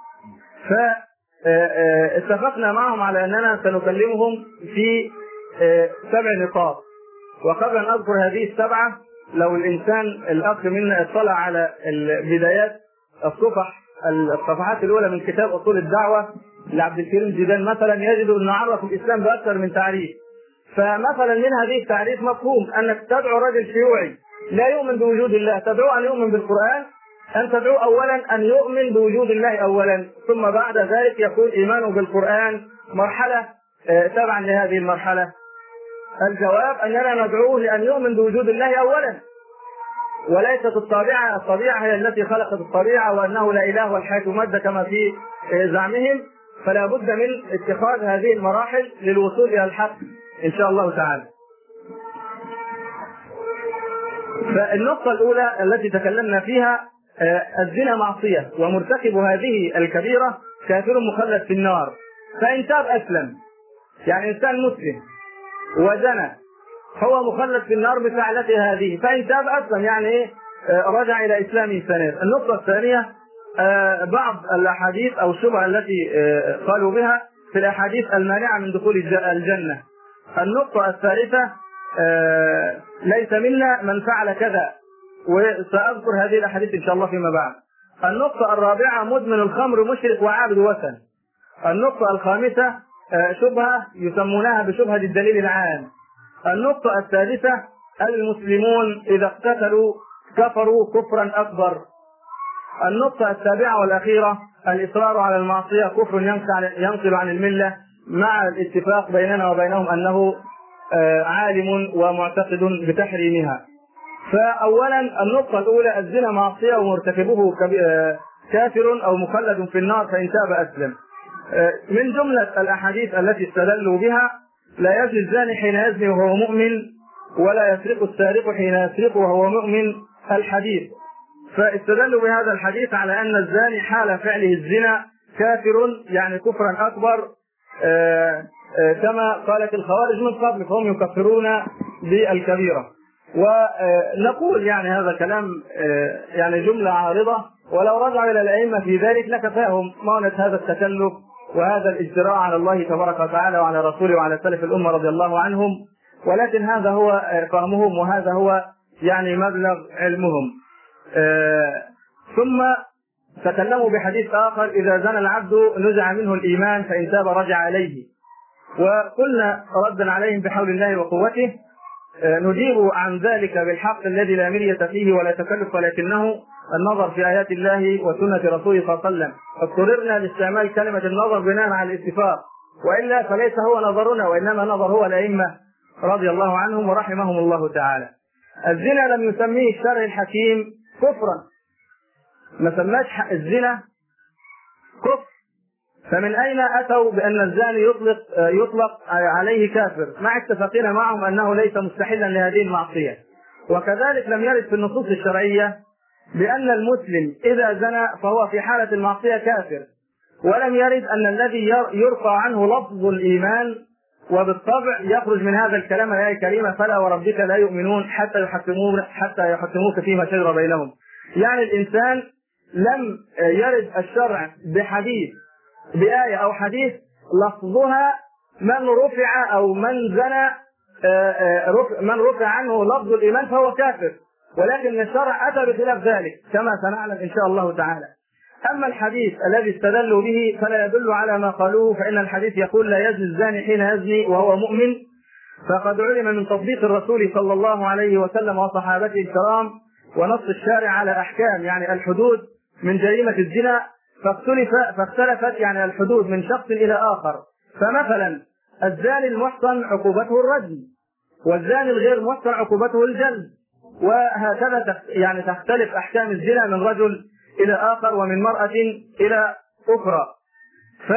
فاتفقنا معهم على أننا سنكلمهم في سبع نقاط. وقبل أن أذكر هذه السبعة، لو الإنسان الأخ منا اطلع على البدايات الصفح الصفحات الأولى من كتاب أصول الدعوة لعبد الكريم جيدان مثلا، يجد أنه عرف الإسلام بأكثر من تعريف. فمثلا من هذه التعريف مفهوم أنك تدعو رجل شيوعي لا يؤمن بوجود الله، تدعو أن يؤمن بالقرآن، أن تدعو أولا أن يؤمن بوجود الله أولا، ثم بعد ذلك يكون إيمانه بالقرآن مرحلة تبعا لهذه المرحلة. الجواب أننا ندعوه لأن يؤمن بوجود الله أولا، وليست الطبيعة الطبيعة هي التي خلقت الطبيعة، وأنه لا إله والحياة مادة كما في زعمهم. فلا بد من اتخاذ هذه المراحل للوصول إلى الحق إن شاء الله تعالى. فالنقطة الأولى التي تكلمنا فيها، الزنا معصية، ومرتكب هذه الكبيرة كافر مخلد في النار، فإن تاب أسلم. يعني إنسان مسلم وزنى هو مخلد في النار بفعلته هذه، فإن تاب أسلم يعني إيه؟ رجع إلى إسلامه ثانيا. النقطة الثانية بعض الأحاديث أو الشبهة التي قالوا بها في الأحاديث المانعة من دخول الجنة. النقطة الثالثة ليس منا من فعل كذا، وسأذكر هذه الأحاديث إن شاء الله فيما بعد. النقطة الرابعة مدمن الخمر مشرك وعابد وثن. النقطة الخامسة شبهة يسمونها بشبهة الدليل العام. النقطة السادسة المسلمون إذا اقتتلوا كفروا كفرا أكبر. النقطة السابعة والأخيرة الإصرار على المعصية كفر ينقل عن الملة، مع الاتفاق بيننا وبينهم أنه عالم ومعتقد بتحريمها. فأولا النقطة الأولى الزنا معصية ومرتكبه كافر أو مخلد في النار فإن تاب أسلم. من جملة الأحاديث التي استدلوا بها: لا يزني الزاني حين يزني وهو مؤمن، ولا يسرق السارق حين يسرق وهو مؤمن، الحديث. فاستدلوا بهذا الحديث على أن الزاني حال فعله الزنا كافر يعني كفرا أكبر، آآ آآ كما قالت الخوارج من قبل، فهم يكفرون بالكبيرة. ونقول يعني هذا كلام يعني جملة عارضة، ولو رجعوا إلى الأئمة في ذلك لكفاهم معنى هذا التكلف وهذا الاجتراء على الله تبارك وتعالى وعلى رسوله وعلى سلف الأمة رضي الله عنهم. ولكن هذا هو فهمهم وهذا هو يعني مبلغ علمهم. آه ثم تكلموا بحديث آخر: إذا زنى العبد نزع منه الإيمان فإن تاب رجع عليه. وقلنا ردا عليهم بحول الله وقوته آه نجيب عن ذلك بالحق الذي لا مرية فيه ولا تكلف، ولكنه النظر في آيات الله وسنة رسوله صلى الله عليه وسلم. اضطررنا لاستعمال كلمة النظر بناء على الاتفاق، وإلا فليس هو نظرنا، وإنما نظر هو الأئمة رضي الله عنهم ورحمهم الله تعالى. الزنا لم يسميه الشرع الحكيم كفرا، ما سماش الزنا كفر. فمن أين أتوا بأن الزاني يطلق يطلق عليه كافر، مع اتفاقنا معهم أنه ليس مستحلا لهذه المعصية؟ وكذلك لم يرد في النصوص الشرعية بأن المسلم إذا زنى فهو في حالة المعصية كافر، ولم يرد أن الذي يرفع عنه لفظ الإيمان وبالطبع يخرج من هذا الكلام الآية الكريمة فلا وربك لا يؤمنون حتى يحكموك حتى يحكموك فيما شجر بينهم. يعني الإنسان لم يرد الشرع بحديث بآية أو حديث لفظها من رفع أو من زنى من رفع عنه لفظ الإيمان فهو كافر، ولكن الشرع أتى بخلاف ذلك كما سنعلم إن شاء الله تعالى. أما الحديث الذي استدلوا به فلا يدل على ما قالوه، فإن الحديث يقول لا يزني الزاني حين يزني وهو مؤمن، فقد علم من تطبيق الرسول صلى الله عليه وسلم وصحابته الكرام ونص الشارع على أحكام يعني الحدود من جريمة الزنا، فاختلف فاختلفت يعني الحدود من شخص إلى آخر. فمثلا الزاني المحصن عقوبته الرجم، والزاني الغير محصن عقوبته الجلد، وهكذا يعني تختلف أحكام الزنا من رجل إلى آخر ومن مرأة إلى أخرى. ف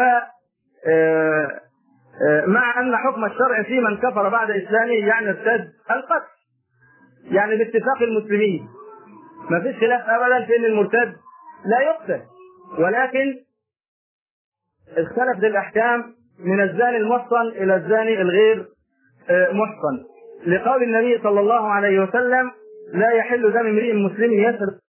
مع أن حكم الشرع في من كفر بعد إسلامه يعني ارتد القتل، يعني باتفاق المسلمين ما فيش خلاف أبدا في أن المرتد لا يقتل، ولكن اختلفت الأحكام من الزاني المحصن إلى الزاني الغير محصن، لقول النبي صلى الله عليه وسلم لا يحل دم امرئ مسلم يسرق